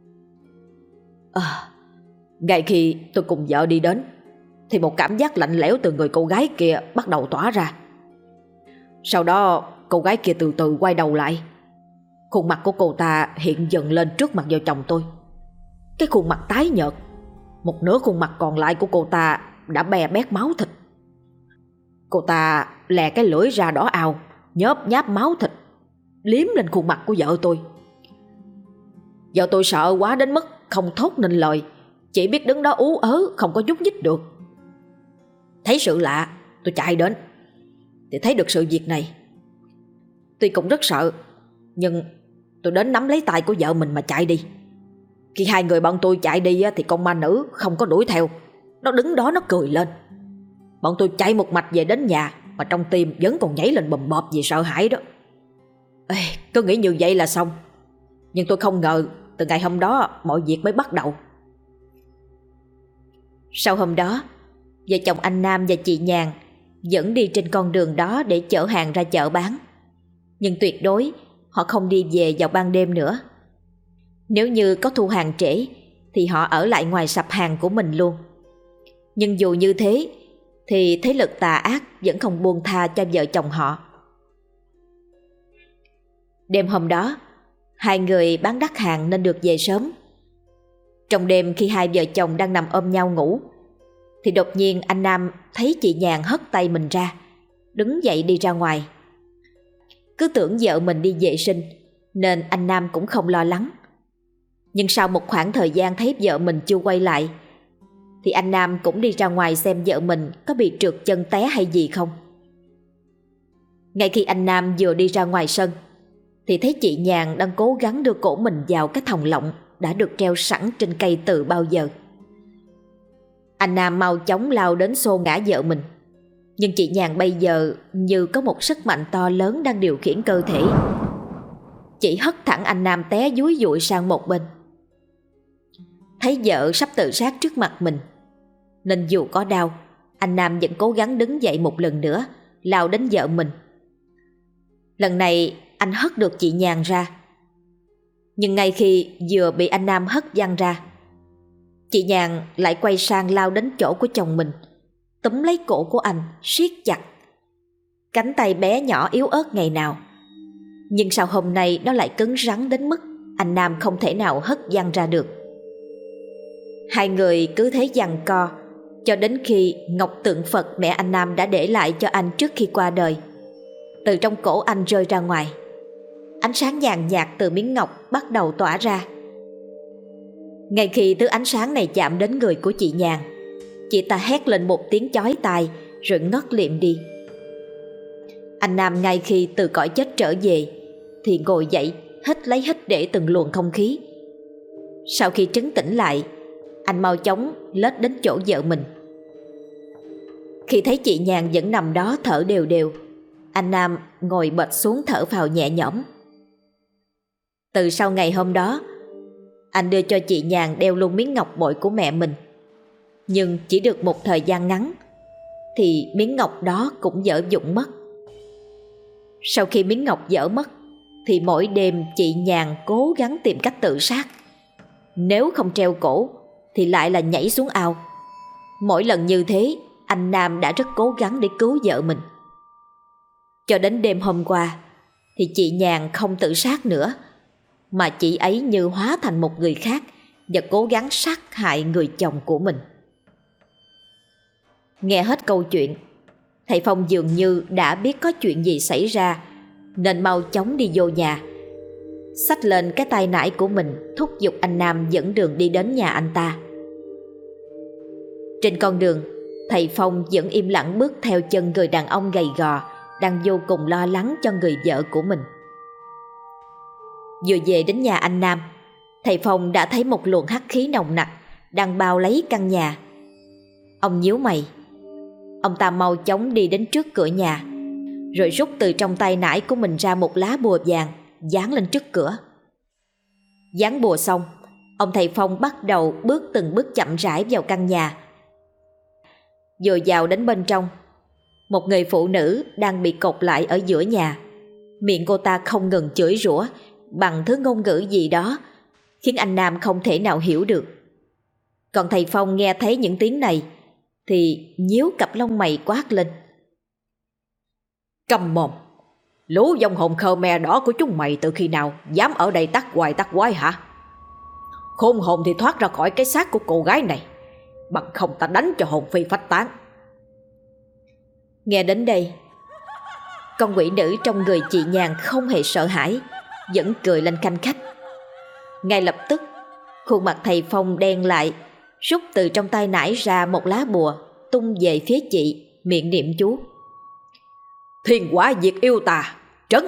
À, ngay khi tôi cùng vợ đi đến thì một cảm giác lạnh lẽo từ người cô gái kia bắt đầu tỏa ra. Sau đó cô gái kia từ từ quay đầu lại. Khuôn mặt của cô ta hiện dần lên trước mặt vợ chồng tôi. Cái khuôn mặt tái nhợt, một nửa khuôn mặt còn lại của cô ta đã bè bét máu thịt. Cô ta lè cái lưỡi ra đỏ ào, nhớp nháp máu thịt, liếm lên khuôn mặt của vợ tôi. Vợ tôi sợ quá đến mức không thốt nên lời, chỉ biết đứng đó ú ớ không có nhúc nhích được. Thấy sự lạ, tôi chạy đến thì thấy được sự việc này. Tuy cũng rất sợ, nhưng tôi đến nắm lấy tay của vợ mình mà chạy đi. Khi hai người bọn tôi chạy đi thì con ma nữ không có đuổi theo. Nó đứng đó nó cười lên. Bọn tôi chạy một mạch về đến nhà, mà trong tim vẫn còn nhảy lên bầm bọp vì sợ hãi đó. Ê, cứ nghĩ như vậy là xong. Nhưng tôi không ngờ từ ngày hôm đó mọi việc mới bắt đầu. Sau hôm đó, vợ chồng anh Nam và chị Nhàn vẫn đi trên con đường đó để chở hàng ra chợ bán. Nhưng tuyệt đối họ không đi về vào ban đêm nữa. Nếu như có thu hàng trễ thì họ ở lại ngoài sạp hàng của mình luôn. Nhưng dù như thế thì thế lực tà ác vẫn không buông tha cho vợ chồng họ. Đêm hôm đó, hai người bán đắt hàng nên được về sớm. Trong đêm khi hai vợ chồng đang nằm ôm nhau ngủ thì đột nhiên anh Nam thấy chị Nhàn hất tay mình ra, đứng dậy đi ra ngoài. Cứ tưởng vợ mình đi vệ sinh nên anh Nam cũng không lo lắng. Nhưng sau một khoảng thời gian thấy vợ mình chưa quay lại thì anh Nam cũng đi ra ngoài xem vợ mình có bị trượt chân té hay gì không. Ngay khi anh Nam vừa đi ra ngoài sân thì thấy chị Nhàn đang cố gắng đưa cổ mình vào cái thòng lọng đã được treo sẵn trên cây từ bao giờ. Anh Nam mau chóng lao đến xô ngã vợ mình. Nhưng chị Nhàn bây giờ như có một sức mạnh to lớn đang điều khiển cơ thể. Chị hất thẳng anh Nam té dúi dụi sang một bên. Thấy vợ sắp tự sát trước mặt mình nên dù có đau, anh Nam vẫn cố gắng đứng dậy một lần nữa, lao đến vợ mình. Lần này anh hất được chị Nhàn ra. Nhưng ngay khi vừa bị anh Nam hất văng ra, chị Nhàn lại quay sang lao đến chỗ của chồng mình, túm lấy cổ của anh siết chặt. Cánh tay bé nhỏ yếu ớt ngày nào, nhưng sao hôm nay nó lại cứng rắn đến mức anh Nam không thể nào hất văng ra được. Hai người cứ thế giằng co cho đến khi ngọc tượng Phật mẹ anh Nam đã để lại cho anh trước khi qua đời từ trong cổ anh rơi ra ngoài. Ánh sáng nhàn nhạt từ miếng ngọc bắt đầu tỏa ra. Ngay khi thứ ánh sáng này chạm đến người của chị Nhàn, chị ta hét lên một tiếng chói tai rồi ngất liệm đi. Anh Nam ngay khi từ cõi chết trở về thì ngồi dậy, hít lấy hít để từng luồng không khí. Sau khi trấn tĩnh lại, anh mau chóng lết đến chỗ vợ mình. Khi thấy chị Nhàn vẫn nằm đó thở đều đều, anh Nam ngồi bệt xuống thở phào nhẹ nhõm. Từ sau ngày hôm đó, anh đưa cho chị Nhàn đeo luôn miếng ngọc bội của mẹ mình. Nhưng chỉ được một thời gian ngắn thì miếng ngọc đó cũng dở dụng mất. Sau khi miếng ngọc dở mất thì mỗi đêm chị Nhàn cố gắng tìm cách tự sát. Nếu không treo cổ thì lại là nhảy xuống ao. Mỗi lần như thế, anh Nam đã rất cố gắng để cứu vợ mình. Cho đến đêm hôm qua thì chị Nhàn không tự sát nữa, mà chị ấy như hóa thành một người khác và cố gắng sát hại người chồng của mình. Nghe hết câu chuyện, thầy Phong dường như đã biết có chuyện gì xảy ra nên mau chóng đi vô nhà, xách lên cái tay nải của mình, thúc giục anh Nam dẫn đường đi đến nhà anh ta. Trên con đường, thầy Phong vẫn im lặng bước theo chân người đàn ông gầy gò đang vô cùng lo lắng cho người vợ của mình. Vừa về đến nhà anh Nam, thầy Phong đã thấy một luồng hắc khí nồng nặc đang bao lấy căn nhà. Ông nhíu mày. Ông ta mau chóng đi đến trước cửa nhà, rồi rút từ trong tay nải của mình ra một lá bùa vàng dán lên trước cửa. Dán bùa xong, ông thầy Phong bắt đầu bước từng bước chậm rãi vào căn nhà. Vừa vào đến bên trong, một người phụ nữ đang bị cột lại ở giữa nhà. Miệng cô ta không ngừng chửi rủa bằng thứ ngôn ngữ gì đó khiến anh Nam không thể nào hiểu được. Còn thầy Phong nghe thấy những tiếng này thì nhíu cặp lông mày quát lên: Câm mồm! Lũ vong hồn Khmer đỏ của chúng mày từ khi nào dám ở đây tắc hoài tắc quái hả? Khôn hồn thì thoát ra khỏi cái xác của cô gái này, bằng không ta đánh cho hồn phi phách tán. Nghe đến đây, con quỷ nữ trong người chị Nhàn không hề sợ hãi, vẫn cười lên khanh khách. Ngay lập tức, khuôn mặt thầy Phong đen lại, rút từ trong tay nải ra một lá bùa, tung về phía chị, miệng niệm chú: Thiên quả diệt yêu tà, trấn!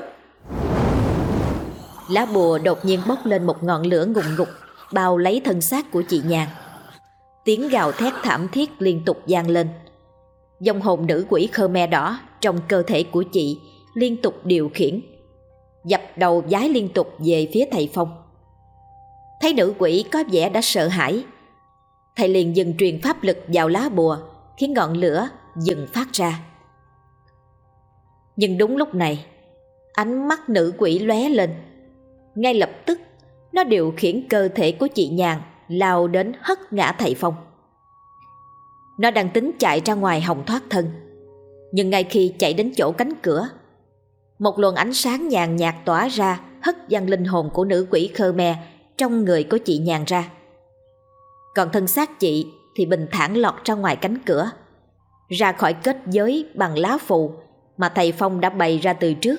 Lá bùa đột nhiên bốc lên một ngọn lửa ngùn ngụt, bao lấy thân xác của chị Nhàn. Tiếng gào thét thảm thiết liên tục vang lên. Vong hồn nữ quỷ Khmer đỏ trong cơ thể của chị liên tục điều khiển, dập đầu vái liên tục về phía thầy Phong. Thấy nữ quỷ có vẻ đã sợ hãi, thầy liền dừng truyền pháp lực vào lá bùa, khiến ngọn lửa dừng phát ra. Nhưng đúng lúc này, ánh mắt nữ quỷ lóe lên. Ngay lập tức, nó điều khiển cơ thể của chị Nhàn lao đến hất ngã thầy Phong. Nó đang tính chạy ra ngoài hòng thoát thân, nhưng ngay khi chạy đến chỗ cánh cửa, một luồng ánh sáng nhàn nhạt tỏa ra, hất văng linh hồn của nữ quỷ Khmer trong người của chị Nhàn ra. Còn thân xác chị thì bình thản lọt ra ngoài cánh cửa, ra khỏi kết giới bằng lá phù mà thầy Phong đã bày ra từ trước.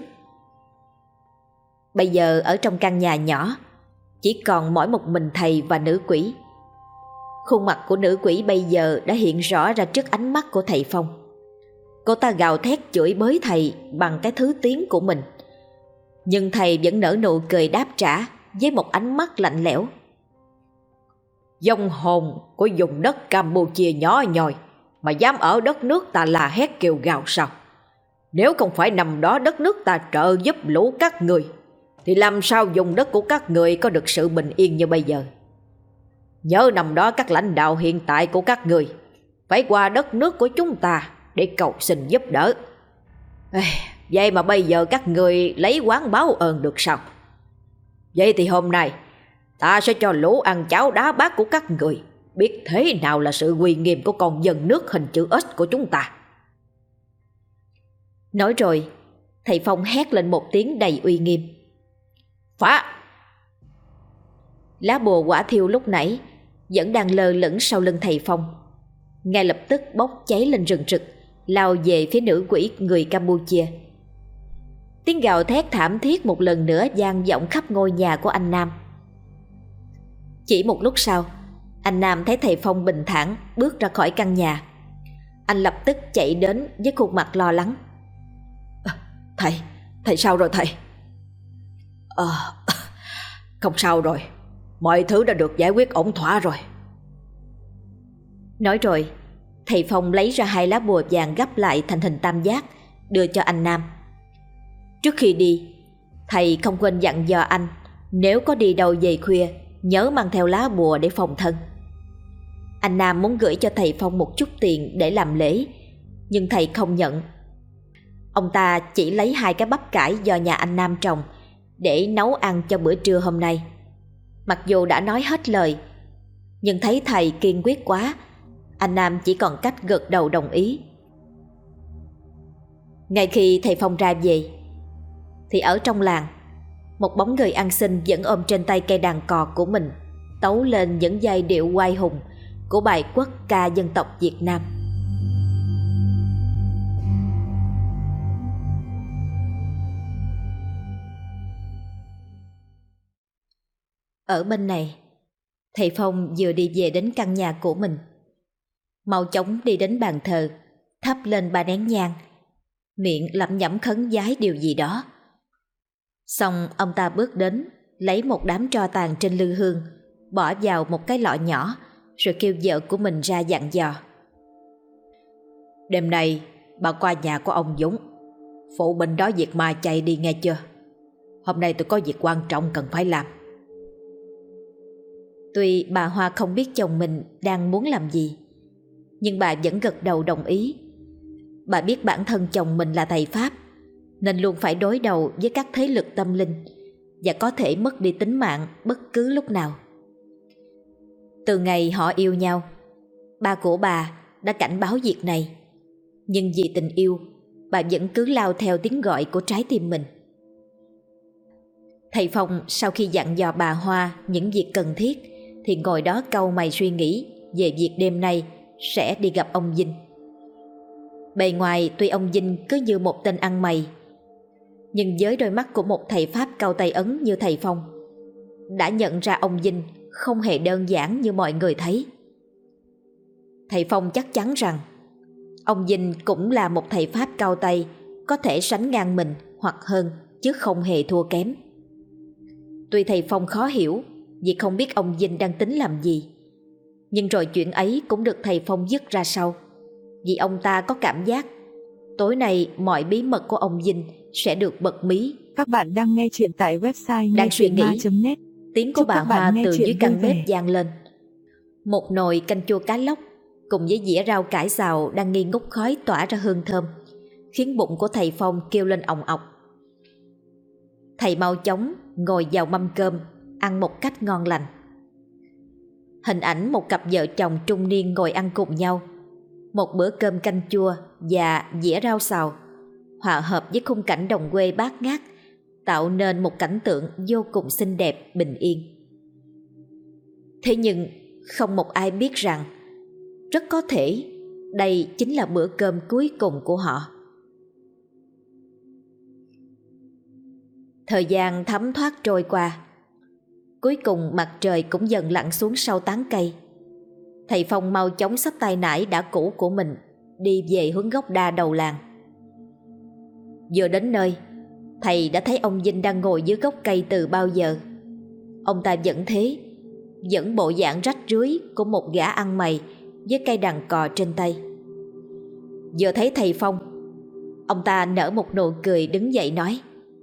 Bây giờ ở trong căn nhà nhỏ, chỉ còn mỗi một mình thầy và nữ quỷ. Khuôn mặt của nữ quỷ bây giờ đã hiện rõ ra trước ánh mắt của thầy Phong. Cô ta gào thét chửi bới thầy bằng cái thứ tiếng của mình, nhưng thầy vẫn nở nụ cười đáp trả với một ánh mắt lạnh lẽo. Vong hồn của vùng đất Campuchia nhỏ nhoi mà dám ở đất nước ta la hét kêu gào sao? Nếu không phải nằm đó đất nước ta trợ giúp lũ các người, thì làm sao vùng đất của các người có được sự bình yên như bây giờ? Nhớ năm đó các lãnh đạo hiện tại của các người phải qua đất nước của chúng ta để cầu xin giúp đỡ. Vậy mà bây giờ các người lấy oán báo ơn được sao? Vậy thì hôm nay ta sẽ cho lũ ăn cháo đá bát của các người biết thế nào là sự uy nghiêm của con dân nước hình chữ S của chúng ta. Nói rồi, thầy Phong hét lên một tiếng đầy uy nghiêm. Phá! Lá bùa quả thiêu lúc nãy vẫn đang lơ lửng sau lưng thầy Phong, ngay lập tức bốc cháy lên rừng rực, lao về phía nữ quỷ người Campuchia. Tiếng gào thét thảm thiết một lần nữa vang vọng khắp ngôi nhà của anh Nam. Chỉ một lúc sau, anh Nam thấy thầy Phong bình thản bước ra khỏi căn nhà. Anh lập tức chạy đến với khuôn mặt lo lắng. à, Thầy, thầy sao rồi thầy? Ờ, à, không sao rồi, mọi thứ đã được giải quyết ổn thỏa rồi. Nói rồi, thầy Phong lấy ra hai lá bùa vàng gấp lại thành hình tam giác, đưa cho anh Nam. Trước khi đi, thầy không quên dặn dò anh nếu có đi đâu về khuya nhớ mang theo lá bùa để phòng thân. Anh Nam muốn gửi cho thầy Phong một chút tiền để làm lễ, nhưng thầy không nhận. Ông ta chỉ lấy hai cái bắp cải do nhà anh Nam trồng để nấu ăn cho bữa trưa hôm nay. Mặc dù đã nói hết lời, nhưng thấy thầy kiên quyết quá, anh Nam chỉ còn cách gật đầu đồng ý. Ngay khi thầy Phong ra về, thì ở trong làng, một bóng người ăn xin vẫn ôm trên tay cây đàn cò của mình, tấu lên những giai điệu oai hùng của bài quốc ca dân tộc Việt Nam. Ở bên này, thầy Phong vừa đi về đến căn nhà của mình, mau chóng đi đến bàn thờ, thắp lên ba nén nhang, miệng lẩm nhẩm khấn vái điều gì đó. Xong ông ta bước đến, lấy một đám tro tàn trên lư hương, bỏ vào một cái lọ nhỏ, rồi kêu vợ của mình ra dặn dò. Đêm nay bà qua nhà của ông Dũng, phụ bên đó việc ma chay đi nghe chưa? Hôm nay tôi có việc quan trọng cần phải làm. Tuy bà Hoa không biết chồng mình đang muốn làm gì, nhưng bà vẫn gật đầu đồng ý. Bà biết bản thân chồng mình là thầy Pháp, nên luôn phải đối đầu với các thế lực tâm linh và có thể mất đi tính mạng bất cứ lúc nào. Từ ngày họ yêu nhau, ba của bà đã cảnh báo việc này, nhưng vì tình yêu, bà vẫn cứ lao theo tiếng gọi của trái tim mình. Thầy Phong sau khi dặn dò bà Hoa những việc cần thiết thì ngồi đó cau mày suy nghĩ về việc đêm nay sẽ đi gặp ông Vinh. Bề ngoài tuy ông Vinh cứ như một tên ăn mày, nhưng với đôi mắt của một thầy Pháp cao tay ấn như thầy Phong, đã nhận ra ông Vinh không hề đơn giản như mọi người thấy. Thầy Phong chắc chắn rằng ông Vinh cũng là một thầy Pháp cao tay, có thể sánh ngang mình hoặc hơn, chứ không hề thua kém. Tuy thầy Phong khó hiểu vì không biết ông Vinh đang tính làm gì, nhưng rồi chuyện ấy cũng được thầy Phong dứt ra sau, vì ông ta có cảm giác tối nay mọi bí mật của ông Vinh sẽ được bật mí. Các bạn đang nghe chuyện tại website Đang nghe suy chuyện nghĩ ma chấm net. Tiếng của Chúc bà các bạn Hoa nghe từ chuyện dưới căn vui bếp vẻ. vang lên. Một nồi canh chua cá lóc cùng với dĩa rau cải xào đang nghi ngút khói tỏa ra hương thơm, khiến bụng của thầy Phong kêu lên òng ọc. Thầy mau chóng ngồi vào mâm cơm, ăn một cách ngon lành. Hình ảnh một cặp vợ chồng trung niên ngồi ăn cùng nhau, một bữa cơm canh chua và dĩa rau xào, hòa hợp với khung cảnh đồng quê bát ngát, tạo nên một cảnh tượng vô cùng xinh đẹp, bình yên. Thế nhưng không một ai biết rằng rất có thể đây chính là bữa cơm cuối cùng của họ. Thời gian thấm thoát trôi qua, cuối cùng mặt trời cũng dần lặn xuống sau tán cây. Thầy Phong mau chóng xách tay nải đã cũ của mình đi về hướng gốc đa đầu làng. Vừa đến nơi, thầy đã thấy ông Vinh đang ngồi dưới gốc cây từ bao giờ. Ông ta vẫn thế, vẫn bộ dạng rách rưới của một gã ăn mày với cây đàn cò trên tay. Vừa thấy thầy Phong, ông ta nở một nụ cười đứng dậy nói: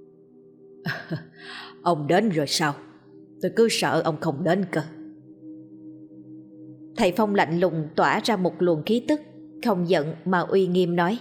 Ông đến rồi sao? Tôi cứ sợ ông không đến cơ. Thầy Phong lạnh lùng tỏa ra một luồng khí tức, không giận mà uy nghiêm nói: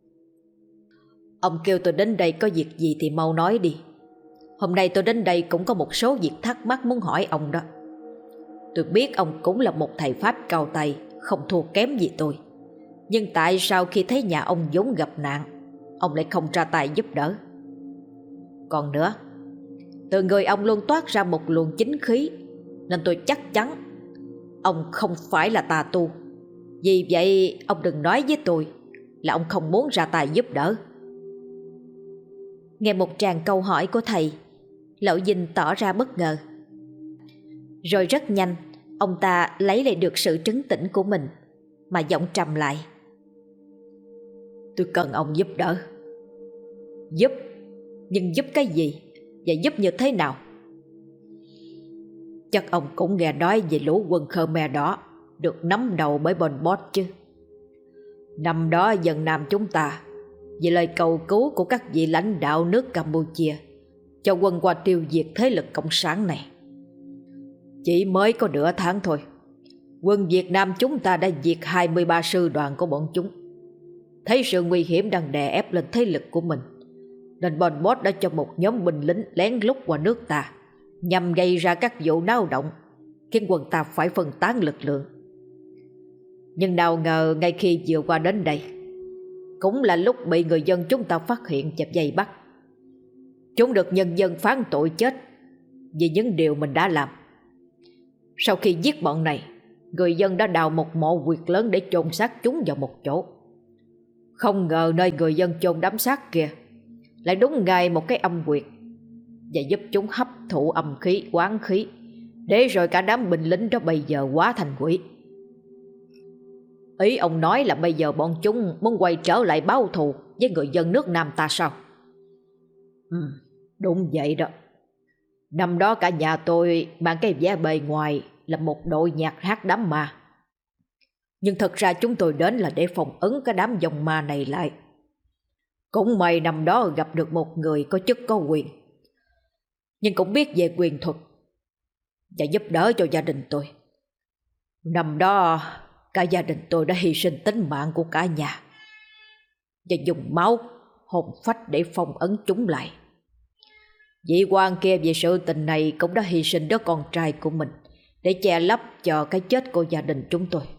Ông kêu tôi đến đây có việc gì thì mau nói đi. Hôm nay tôi đến đây cũng có một số việc thắc mắc muốn hỏi ông đó. Tôi biết ông cũng là một thầy Pháp cao tay, không thua kém gì tôi. Nhưng tại sao khi thấy nhà ông vốn gặp nạn, ông lại không ra tay giúp đỡ? Còn nữa, từ người ông luôn toát ra một luồng chính khí, nên tôi chắc chắn ông không phải là tà tu. Vì vậy ông đừng nói với tôi là ông không muốn ra tay giúp đỡ. Nghe một tràng câu hỏi của thầy, Lão Vinh tỏ ra bất ngờ. Rồi rất nhanh, ông ta lấy lại được sự trấn tĩnh của mình mà giọng trầm lại: Tôi cần ông giúp đỡ. Giúp? Nhưng giúp cái gì? Và giúp như thế nào? Chắc ông cũng nghe nói về lũ quân Khmer đó được nắm đầu bởi Pol Pot chứ. Năm đó dân Nam chúng ta, vì lời cầu cứu của các vị lãnh đạo nước Campuchia, cho quân qua tiêu diệt thế lực cộng sản này. Chỉ mới có nửa tháng thôi, quân Việt Nam chúng ta đã diệt hai mươi ba sư đoàn của bọn chúng. Thấy sự nguy hiểm đang đè ép lên thế lực của mình, nên Pol Pot đã cho một nhóm binh lính lén lút qua nước ta, nhằm gây ra các vụ náo động, khiến quân ta phải phân tán lực lượng. Nhưng nào ngờ ngay khi vừa qua đến đây, cũng là lúc bị người dân chúng ta phát hiện và vây bắt. Chúng được nhân dân phán tội chết vì những điều mình đã làm. Sau khi giết bọn này, người dân đã đào một mộ quyệt lớn để chôn xác chúng vào một chỗ. Không ngờ nơi người dân chôn đám xác kia lại đúng ngay một cái âm quyệt, và giúp chúng hấp thụ âm khí, oán khí, để rồi cả đám binh lính đó bây giờ hóa thành quỷ. Ý ông nói là bây giờ bọn chúng muốn quay trở lại báo thù với người dân nước Nam ta sao? Ừ, đúng vậy đó. Năm đó cả nhà tôi mang cái vẻ bề ngoài là một đội nhạc hát đám ma, nhưng thật ra chúng tôi đến là để phòng ấn cái đám dòng ma này lại. Cũng may năm đó gặp được một người có chức có quyền, nhưng cũng biết về quyền thuật, và giúp đỡ cho gia đình tôi. Năm đó cả gia đình tôi đã hy sinh tính mạng của cả nhà, và dùng máu hồn phách để phong ấn chúng lại. Vị quan kia vì sự tình này cũng đã hy sinh đứa con trai của mình để che lấp cho cái chết của gia đình chúng tôi.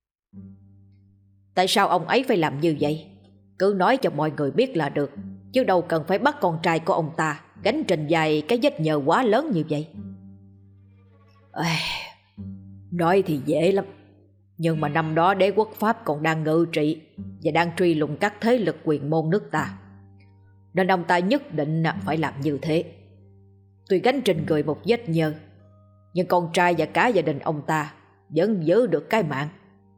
Tại sao ông ấy phải làm như vậy? Cứ nói cho mọi người biết là được, chứ đâu cần phải bắt con trai của ông ta gánh trên vai cái vết nhơ quá lớn như vậy. Ê, nói thì dễ lắm, nhưng mà năm đó đế quốc Pháp còn đang ngự trị và đang truy lùng các thế lực quyền môn nước ta, nên ông ta nhất định phải làm như thế. Tuy gánh trên người một vết nhơ, nhưng con trai và cả gia đình ông ta vẫn giữ được cái mạng.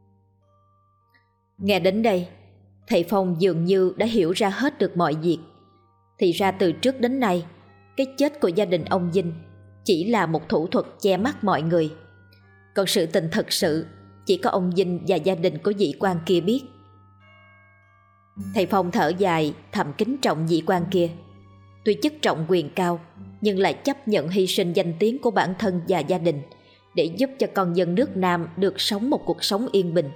Nghe đến đây, thầy Phong dường như đã hiểu ra hết được mọi việc. Thì ra từ trước đến nay, cái chết của gia đình ông Vinh chỉ là một thủ thuật che mắt mọi người. Còn sự tình thật sự chỉ có ông Vinh và gia đình của vị quan kia biết. Thầy Phong thở dài thầm kính trọng vị quan kia. Tuy chức trọng quyền cao, nhưng lại chấp nhận hy sinh danh tiếng của bản thân và gia đình để giúp cho con dân nước Nam được sống một cuộc sống yên bình.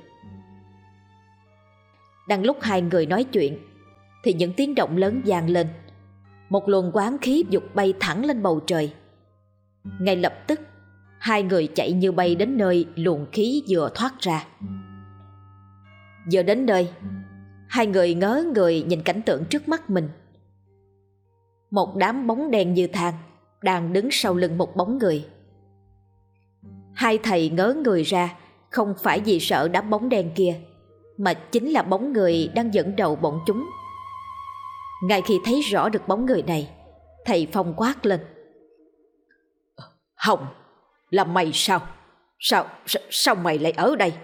Đang lúc hai người nói chuyện thì những tiếng động lớn vang lên. Một luồng oán khí vụt bay thẳng lên bầu trời. Ngay lập tức, hai người chạy như bay đến nơi luồng khí vừa thoát ra. Giờ đến nơi, hai người ngớ người nhìn cảnh tượng trước mắt mình. Một đám bóng đen như than đang đứng sau lưng một bóng người. Hai thầy ngớ người ra, không phải vì sợ đám bóng đen kia, mà chính là bóng người đang dẫn đầu bọn chúng. Ngay khi thấy rõ được bóng người này, thầy Phong quát lên: "Hồng, là mày sao? Sao, sao, sao mày lại ở đây?"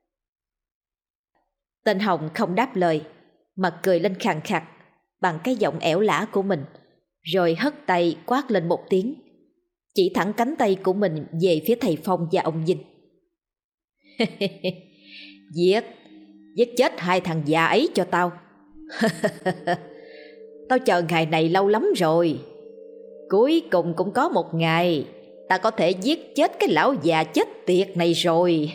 Tên Hồng không đáp lời, mà cười lên khàn khặt bằng cái giọng ẻo lả của mình, rồi hất tay quát lên một tiếng, chỉ thẳng cánh tay của mình về phía thầy Phong và ông Vinh. Giết, giết chết hai thằng già ấy cho tao. Tao chờ ngày này lâu lắm rồi. Cuối cùng cũng có một ngày ta có thể giết chết cái lão già chết tiệt này rồi.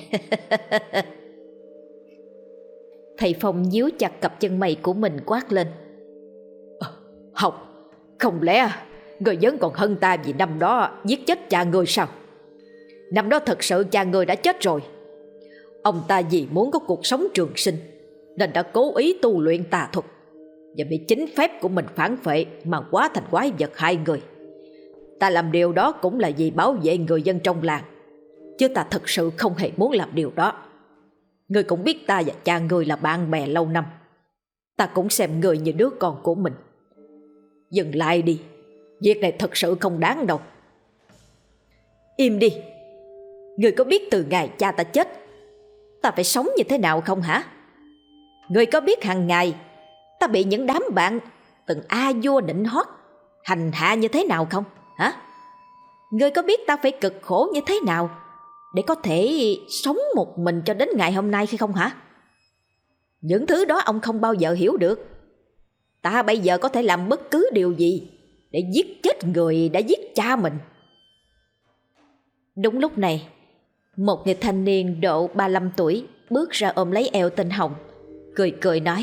Thầy Phong nhíu chặt cặp chân mày của mình quát lên: "Học, không lẽ người vẫn còn hận ta vì năm đó giết chết cha ngươi sao? Năm đó thật sự cha ngươi đã chết rồi. Ông ta vì muốn có cuộc sống trường sinh nên đã cố ý tu luyện tà thuật, và bị chính phép của mình phản phệ mà hóa thành quái vật hại người. Ta làm điều đó cũng là vì bảo vệ người dân trong làng, chứ ta thật sự không hề muốn làm điều đó. Ngươi cũng biết ta và cha ngươi là bạn bè lâu năm. Ta cũng xem ngươi như đứa con của mình. Dừng lại đi, việc này thật sự không đáng đâu." "Im đi, ngươi có biết từ ngày cha ta chết ta phải sống như thế nào không hả? Ngươi có biết hàng ngày ta bị những đám bạn từng a vua nịnh hót hành hạ như thế nào không hả? Ngươi có biết ta phải cực khổ như thế nào để có thể sống một mình cho đến ngày hôm nay hay không hả? Những thứ đó ông không bao giờ hiểu được. Ta bây giờ có thể làm bất cứ điều gì để giết chết người đã giết cha mình." Đúng lúc này, một người thanh niên độ ba mươi lăm tuổi bước ra ôm lấy eo tên Hồng, cười cười nói: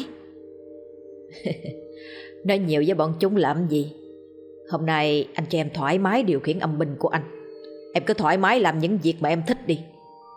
"Nói nhiều với bọn chúng làm gì? Hôm nay anh cho em thoải mái điều khiển âm binh của anh. Em cứ thoải mái làm những việc mà em thích đi."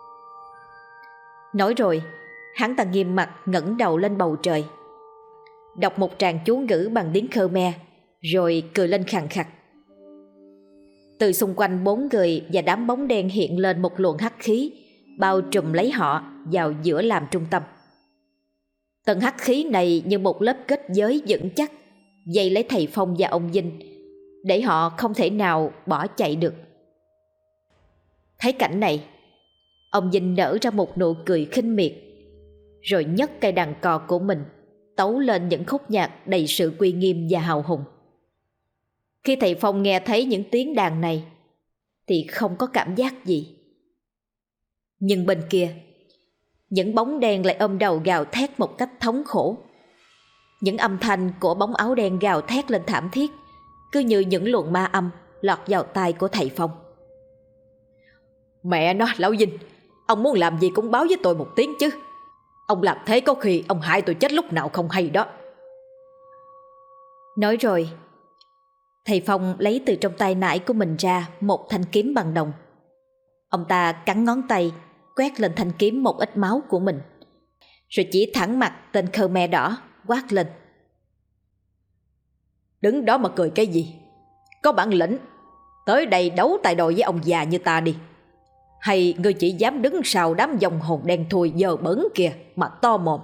Nói rồi, hắn ta nghiêm mặt ngẩng đầu lên bầu trời, đọc một tràng chú ngữ bằng tiếng Khmer, rồi cười lên khàn khặt. Từ xung quanh bốn người và đám bóng đen hiện lên một luồng hắc khí, bao trùm lấy họ vào giữa làm trung tâm. Tầng hắc khí này như một lớp kết giới vững chắc dây lấy thầy Phong và ông Vinh, để họ không thể nào bỏ chạy được. Thấy cảnh này, ông Vinh nở ra một nụ cười khinh miệt, rồi nhấc cây đàn cò của mình tấu lên những khúc nhạc đầy sự uy nghiêm và hào hùng. Khi thầy Phong nghe thấy những tiếng đàn này thì không có cảm giác gì. Nhưng bên kia, những bóng đen lại ôm đầu gào thét một cách thống khổ. Những âm thanh của bóng áo đen gào thét lên thảm thiết, cứ như những luồng ma âm lọt vào tai của thầy Phong. "Mẹ nó, lão Vinh, ông muốn làm gì cũng báo với tôi một tiếng chứ. Ông làm thế có khi ông hại tôi chết lúc nào không hay đó." Nói rồi, thầy Phong lấy từ trong tay nải của mình ra một thanh kiếm bằng đồng. Ông ta cắn ngón tay, quét lên thanh kiếm một ít máu của mình, rồi chỉ thẳng mặt tên Khmer đỏ, quát lên: "Đứng đó mà cười cái gì? Có bản lĩnh tới đây đấu tài đòi với ông già như ta đi. Hay ngươi chỉ dám đứng sau đám dòng hồn đen thui dơ bẩn kìa mà to mồm?"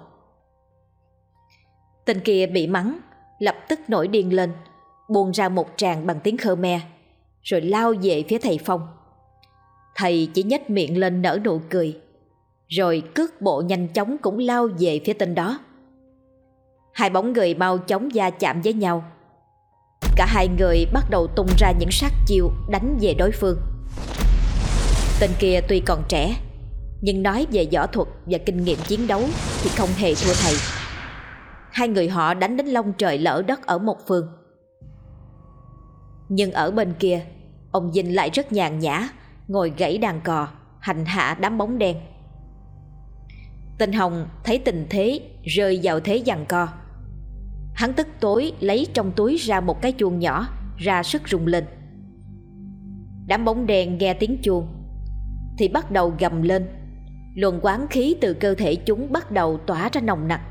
Tên kia bị mắng, lập tức nổi điên lên, buông ra một tràng bằng tiếng Khmer, rồi lao về phía thầy Phong. Thầy chỉ nhếch miệng lên nở nụ cười, rồi cước bộ nhanh chóng cũng lao về phía tên đó. Hai bóng người mau chóng va chạm với nhau. Cả hai người bắt đầu tung ra những sát chiêu đánh về đối phương. Tên kia tuy còn trẻ, nhưng nói về võ thuật và kinh nghiệm chiến đấu thì không hề thua thầy. Hai người họ đánh đến long trời lỡ đất ở một phương. Nhưng ở bên kia, ông Vinh lại rất nhàn nhã ngồi gãy đàn cò, hành hạ đám bóng đen. Tên Hồng thấy tình thế rơi vào thế giằng co. Hắn tức tối lấy trong túi ra một cái chuông nhỏ, ra sức rung lên. Đám bóng đen nghe tiếng chuông thì bắt đầu gầm lên. Luồng oán khí từ cơ thể chúng bắt đầu tỏa ra nồng nặc.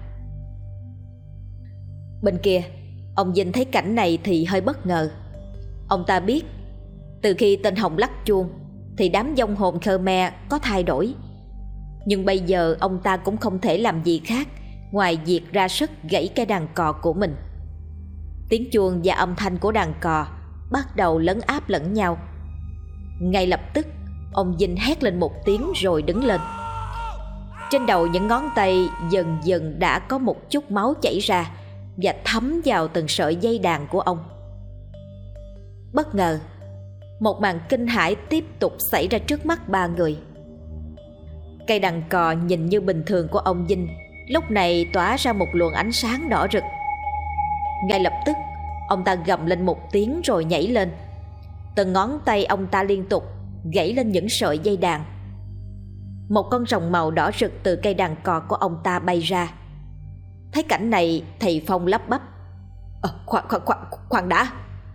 Bên kia, ông Vinh thấy cảnh này thì hơi bất ngờ. Ông ta biết từ khi tên Hồng lắc chuông thì đám vong hồn Khmer có thay đổi. Nhưng bây giờ ông ta cũng không thể làm gì khác ngoài việc ra sức gãy cái đàn cò của mình. Tiếng chuông và âm thanh của đàn cò bắt đầu lấn áp lẫn nhau. Ngay lập tức, ông Vinh hét lên một tiếng rồi đứng lên. Trên đầu những ngón tay dần dần đã có một chút máu chảy ra và thấm vào từng sợi dây đàn của ông. Bất ngờ, một màn kinh hãi tiếp tục xảy ra trước mắt ba người. Cây đàn cò nhìn như bình thường của ông Vinh lúc này tỏa ra một luồng ánh sáng đỏ rực. Ngay lập tức, ông ta gầm lên một tiếng rồi nhảy lên. Từng ngón tay ông ta liên tục gãy lên những sợi dây đàn. Một con rồng màu đỏ rực từ cây đàn cò của ông ta bay ra. Thấy cảnh này, thầy Phong lắp bắp: à, khoan, khoan, khoan, khoan đã.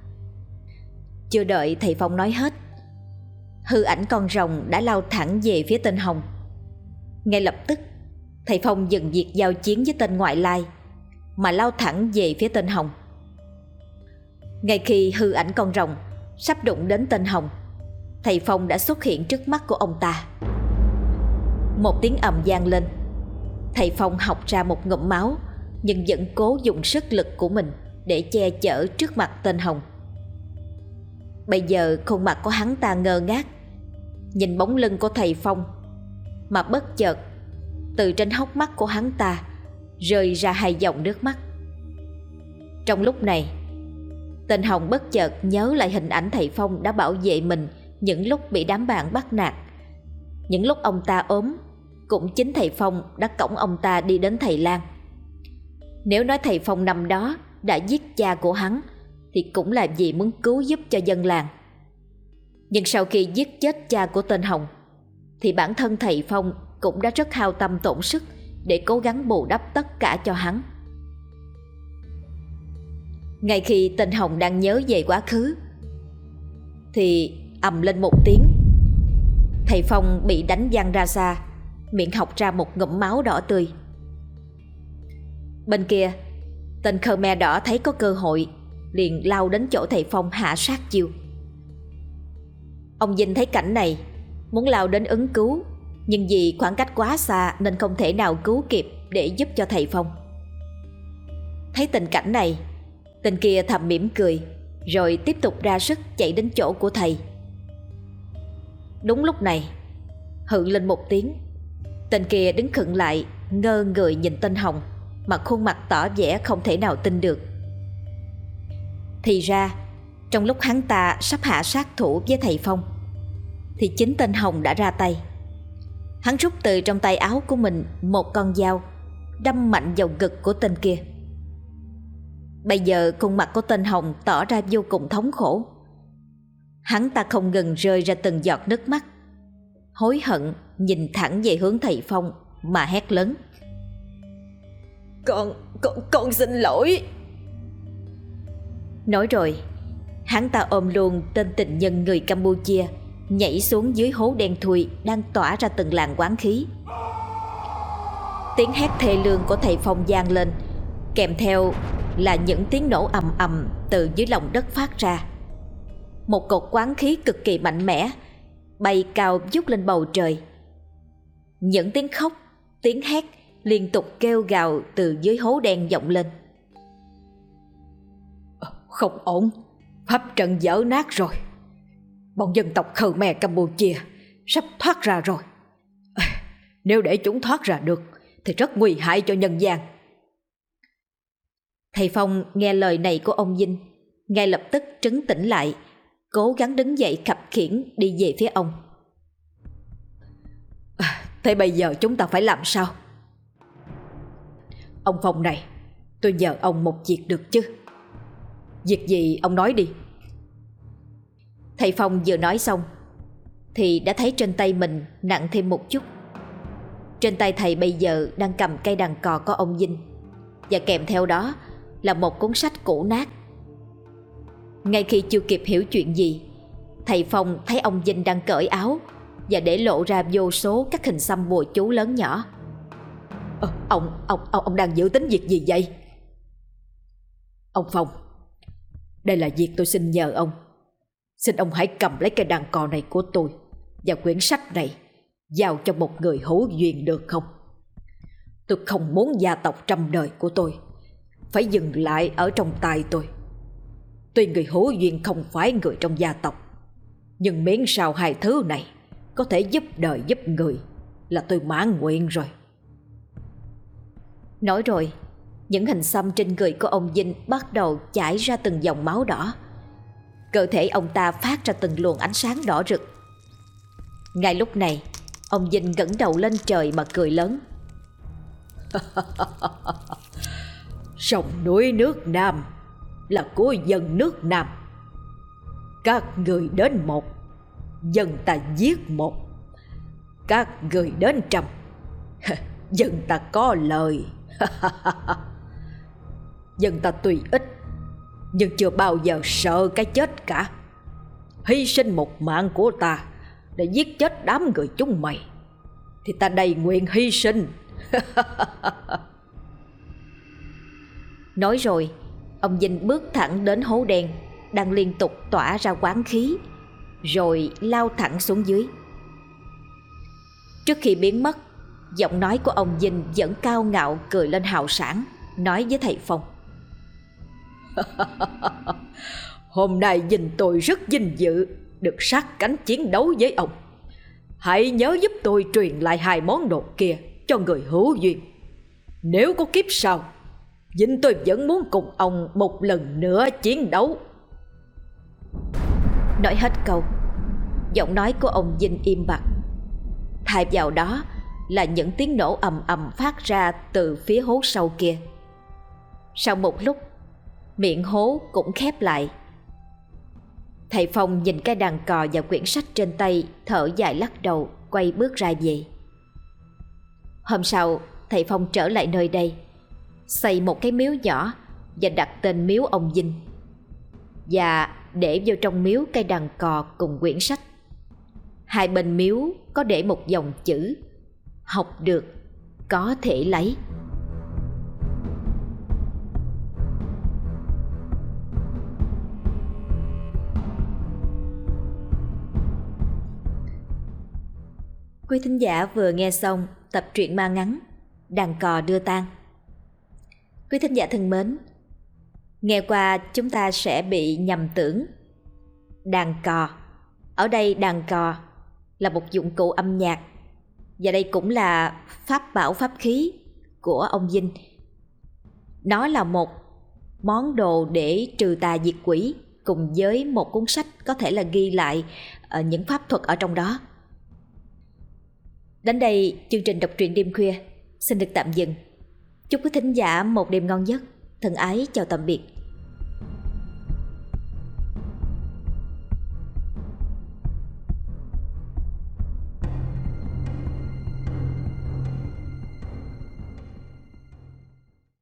Chưa đợi thầy Phong nói hết, hư ảnh con rồng đã lao thẳng về phía tên Hồng. Ngay lập tức, thầy Phong dừng việc giao chiến với tên ngoại lai mà lao thẳng về phía tên Hồng. Ngay khi hư ảnh con rồng sắp đụng đến tên Hồng, thầy Phong đã xuất hiện trước mắt của ông ta. Một tiếng ầm vang lên. Thầy Phong học ra một ngụm máu, nhưng vẫn cố dùng sức lực của mình để che chở trước mặt tên Hồng. Bây giờ khuôn mặt của hắn ta ngơ ngác, nhìn bóng lưng của thầy Phong, mà bất chợt từ trên hốc mắt của hắn ta rơi ra hai dòng nước mắt. Trong lúc này, tên Hồng bất chợt nhớ lại hình ảnh thầy Phong đã bảo vệ mình những lúc bị đám bạn bắt nạt. Những lúc ông ta ốm, cũng chính thầy Phong đã cõng ông ta đi đến Thầy Lang. Nếu nói thầy Phong năm đó đã giết cha của hắn thì cũng là vì muốn cứu giúp cho dân làng. Nhưng sau khi giết chết cha của tên Hồng thì bản thân thầy Phong cũng đã rất hao tâm tổn sức để cố gắng bù đắp tất cả cho hắn. Ngay khi tên Hồng đang nhớ về quá khứ thì ầm lên một tiếng, thầy Phong bị đánh văng ra xa, miệng hộc ra một ngụm máu đỏ tươi. Bên kia, tên Khmer đỏ thấy có cơ hội liền lao đến chỗ thầy Phong hạ sát chiêu. Ông Vinh thấy cảnh này, muốn lao đến ứng cứu, nhưng vì khoảng cách quá xa nên không thể nào cứu kịp để giúp cho thầy Phong. Thấy tình cảnh này, tên kia thầm mỉm cười rồi tiếp tục ra sức chạy đến chỗ của thầy. Đúng lúc này, hự lên một tiếng, tên kia đứng khựng lại, ngơ người nhìn tên Hồng mà khuôn mặt tỏ vẻ không thể nào tin được. Thì ra, trong lúc hắn ta sắp hạ sát thủ với thầy Phong thì chính tên Hồng đã ra tay. Hắn rút từ trong tay áo của mình một con dao, đâm mạnh vào ngực của tên kia. Bây giờ khuôn mặt của tên Hồng tỏ ra vô cùng thống khổ. Hắn ta không ngừng rơi ra từng giọt nước mắt, hối hận nhìn thẳng về hướng thầy Phong mà hét lớn: Con, con, con xin lỗi. Nói rồi, hắn ta ôm luôn tên tình nhân người Campuchia, nhảy xuống dưới hố đen thui đang tỏa ra từng làn oán khí. Tiếng hét thê lương của thầy Phong vang lên, kèm theo là những tiếng nổ ầm ầm từ dưới lòng đất phát ra. Một cột oán khí cực kỳ mạnh mẽ bay cao vút lên bầu trời. Những tiếng khóc, tiếng hét liên tục kêu gào từ dưới hố đen vọng lên. Không ổn, pháp trận vỡ nát rồi. Bọn dân tộc Khmer Campuchia sắp thoát ra rồi. Nếu để chúng thoát ra được thì rất nguy hại cho nhân gian. Thầy Phong nghe lời này của ông Vinh, ngay lập tức trấn tĩnh lại, cố gắng đứng dậy khập khiễng đi về phía ông. À, thế bây giờ chúng ta phải làm sao? Ông Phong này, tôi nhờ ông một việc được chứ? Việc gì ông nói đi. Thầy Phong vừa nói xong thì đã thấy trên tay mình nặng thêm một chút. Trên tay thầy bây giờ đang cầm cây đàn cò có ông Vinh, và kèm theo đó là một cuốn sách cũ nát. Ngay khi chưa kịp hiểu chuyện gì, thầy Phong thấy ông Vinh đang cởi áo và để lộ ra vô số các hình xăm bùa chú lớn nhỏ. Ờ, ông, ông, ông, ông đang giữ tính việc gì vậy? Ông Phong, đây là việc tôi xin nhờ ông. Xin ông hãy cầm lấy cây đàn cò này của tôi và quyển sách này giao cho một người hữu duyên được không? Tôi không muốn gia tộc trăm đời của tôi phải dừng lại ở trong tay tôi. Tuy người hữu duyên không phải người trong gia tộc, nhưng miễn sao hai thứ này có thể giúp đời giúp người là tôi mãn nguyện rồi. Nói rồi, những hình xăm trên người của ông Vinh bắt đầu chảy ra từng dòng máu đỏ. Cơ thể ông ta phát ra từng luồng ánh sáng đỏ rực. Ngay lúc này, ông Vinh ngẩng đầu lên trời mà cười lớn. Sông núi nước Nam là của dân nước Nam. Các người đến một, dân ta giết một. Các người đến trăm, dân ta có lời. Dân ta tuy ít nhưng chưa bao giờ sợ cái chết cả. Hy sinh một mạng của ta để giết chết đám người chúng mày thì ta đầy nguyện hy sinh. Nói rồi, ông Vinh bước thẳng đến hố đen đang liên tục tỏa ra quán khí, rồi lao thẳng xuống dưới. Trước khi biến mất, giọng nói của ông Vinh vẫn cao ngạo cười lên hào sảng, nói với thầy Phong. Hôm nay Vinh tôi rất vinh dự được sát cánh chiến đấu với ông. Hãy nhớ giúp tôi truyền lại hai món đồ kia cho người hữu duyên. Nếu có kiếp sau, Vinh tôi vẫn muốn cùng ông một lần nữa chiến đấu. Nói hết câu, giọng nói của ông Vinh im bặt. Thay vào đó là những tiếng nổ ầm ầm phát ra từ phía hố sâu kia. Sau một lúc, miệng hố cũng khép lại. Thầy Phong nhìn cái đàn cò và quyển sách trên tay, thở dài lắc đầu, quay bước ra về. Hôm sau, thầy Phong trở lại nơi đây, xây một cái miếu nhỏ và đặt tên miếu ông Vinh, và để vô trong miếu cây đàn cò cùng quyển sách. Hai bên miếu có để một dòng chữ: học được, có thể lấy. Quý thính giả vừa nghe xong tập truyện ma ngắn Đàn cò đưa tang. Quý thính giả thân mến, nghe qua chúng ta sẽ bị nhầm tưởng đàn cò. Ở đây đàn cò là một dụng cụ âm nhạc, và đây cũng là pháp bảo pháp khí của ông Vinh. Nó là một món đồ để trừ tà diệt quỷ, cùng với một cuốn sách có thể là ghi lại những pháp thuật ở trong đó. Đến đây chương trình đọc truyện đêm khuya xin được tạm dừng. Chúc quý thính giả một đêm ngon giấc. Thân ái chào tạm biệt.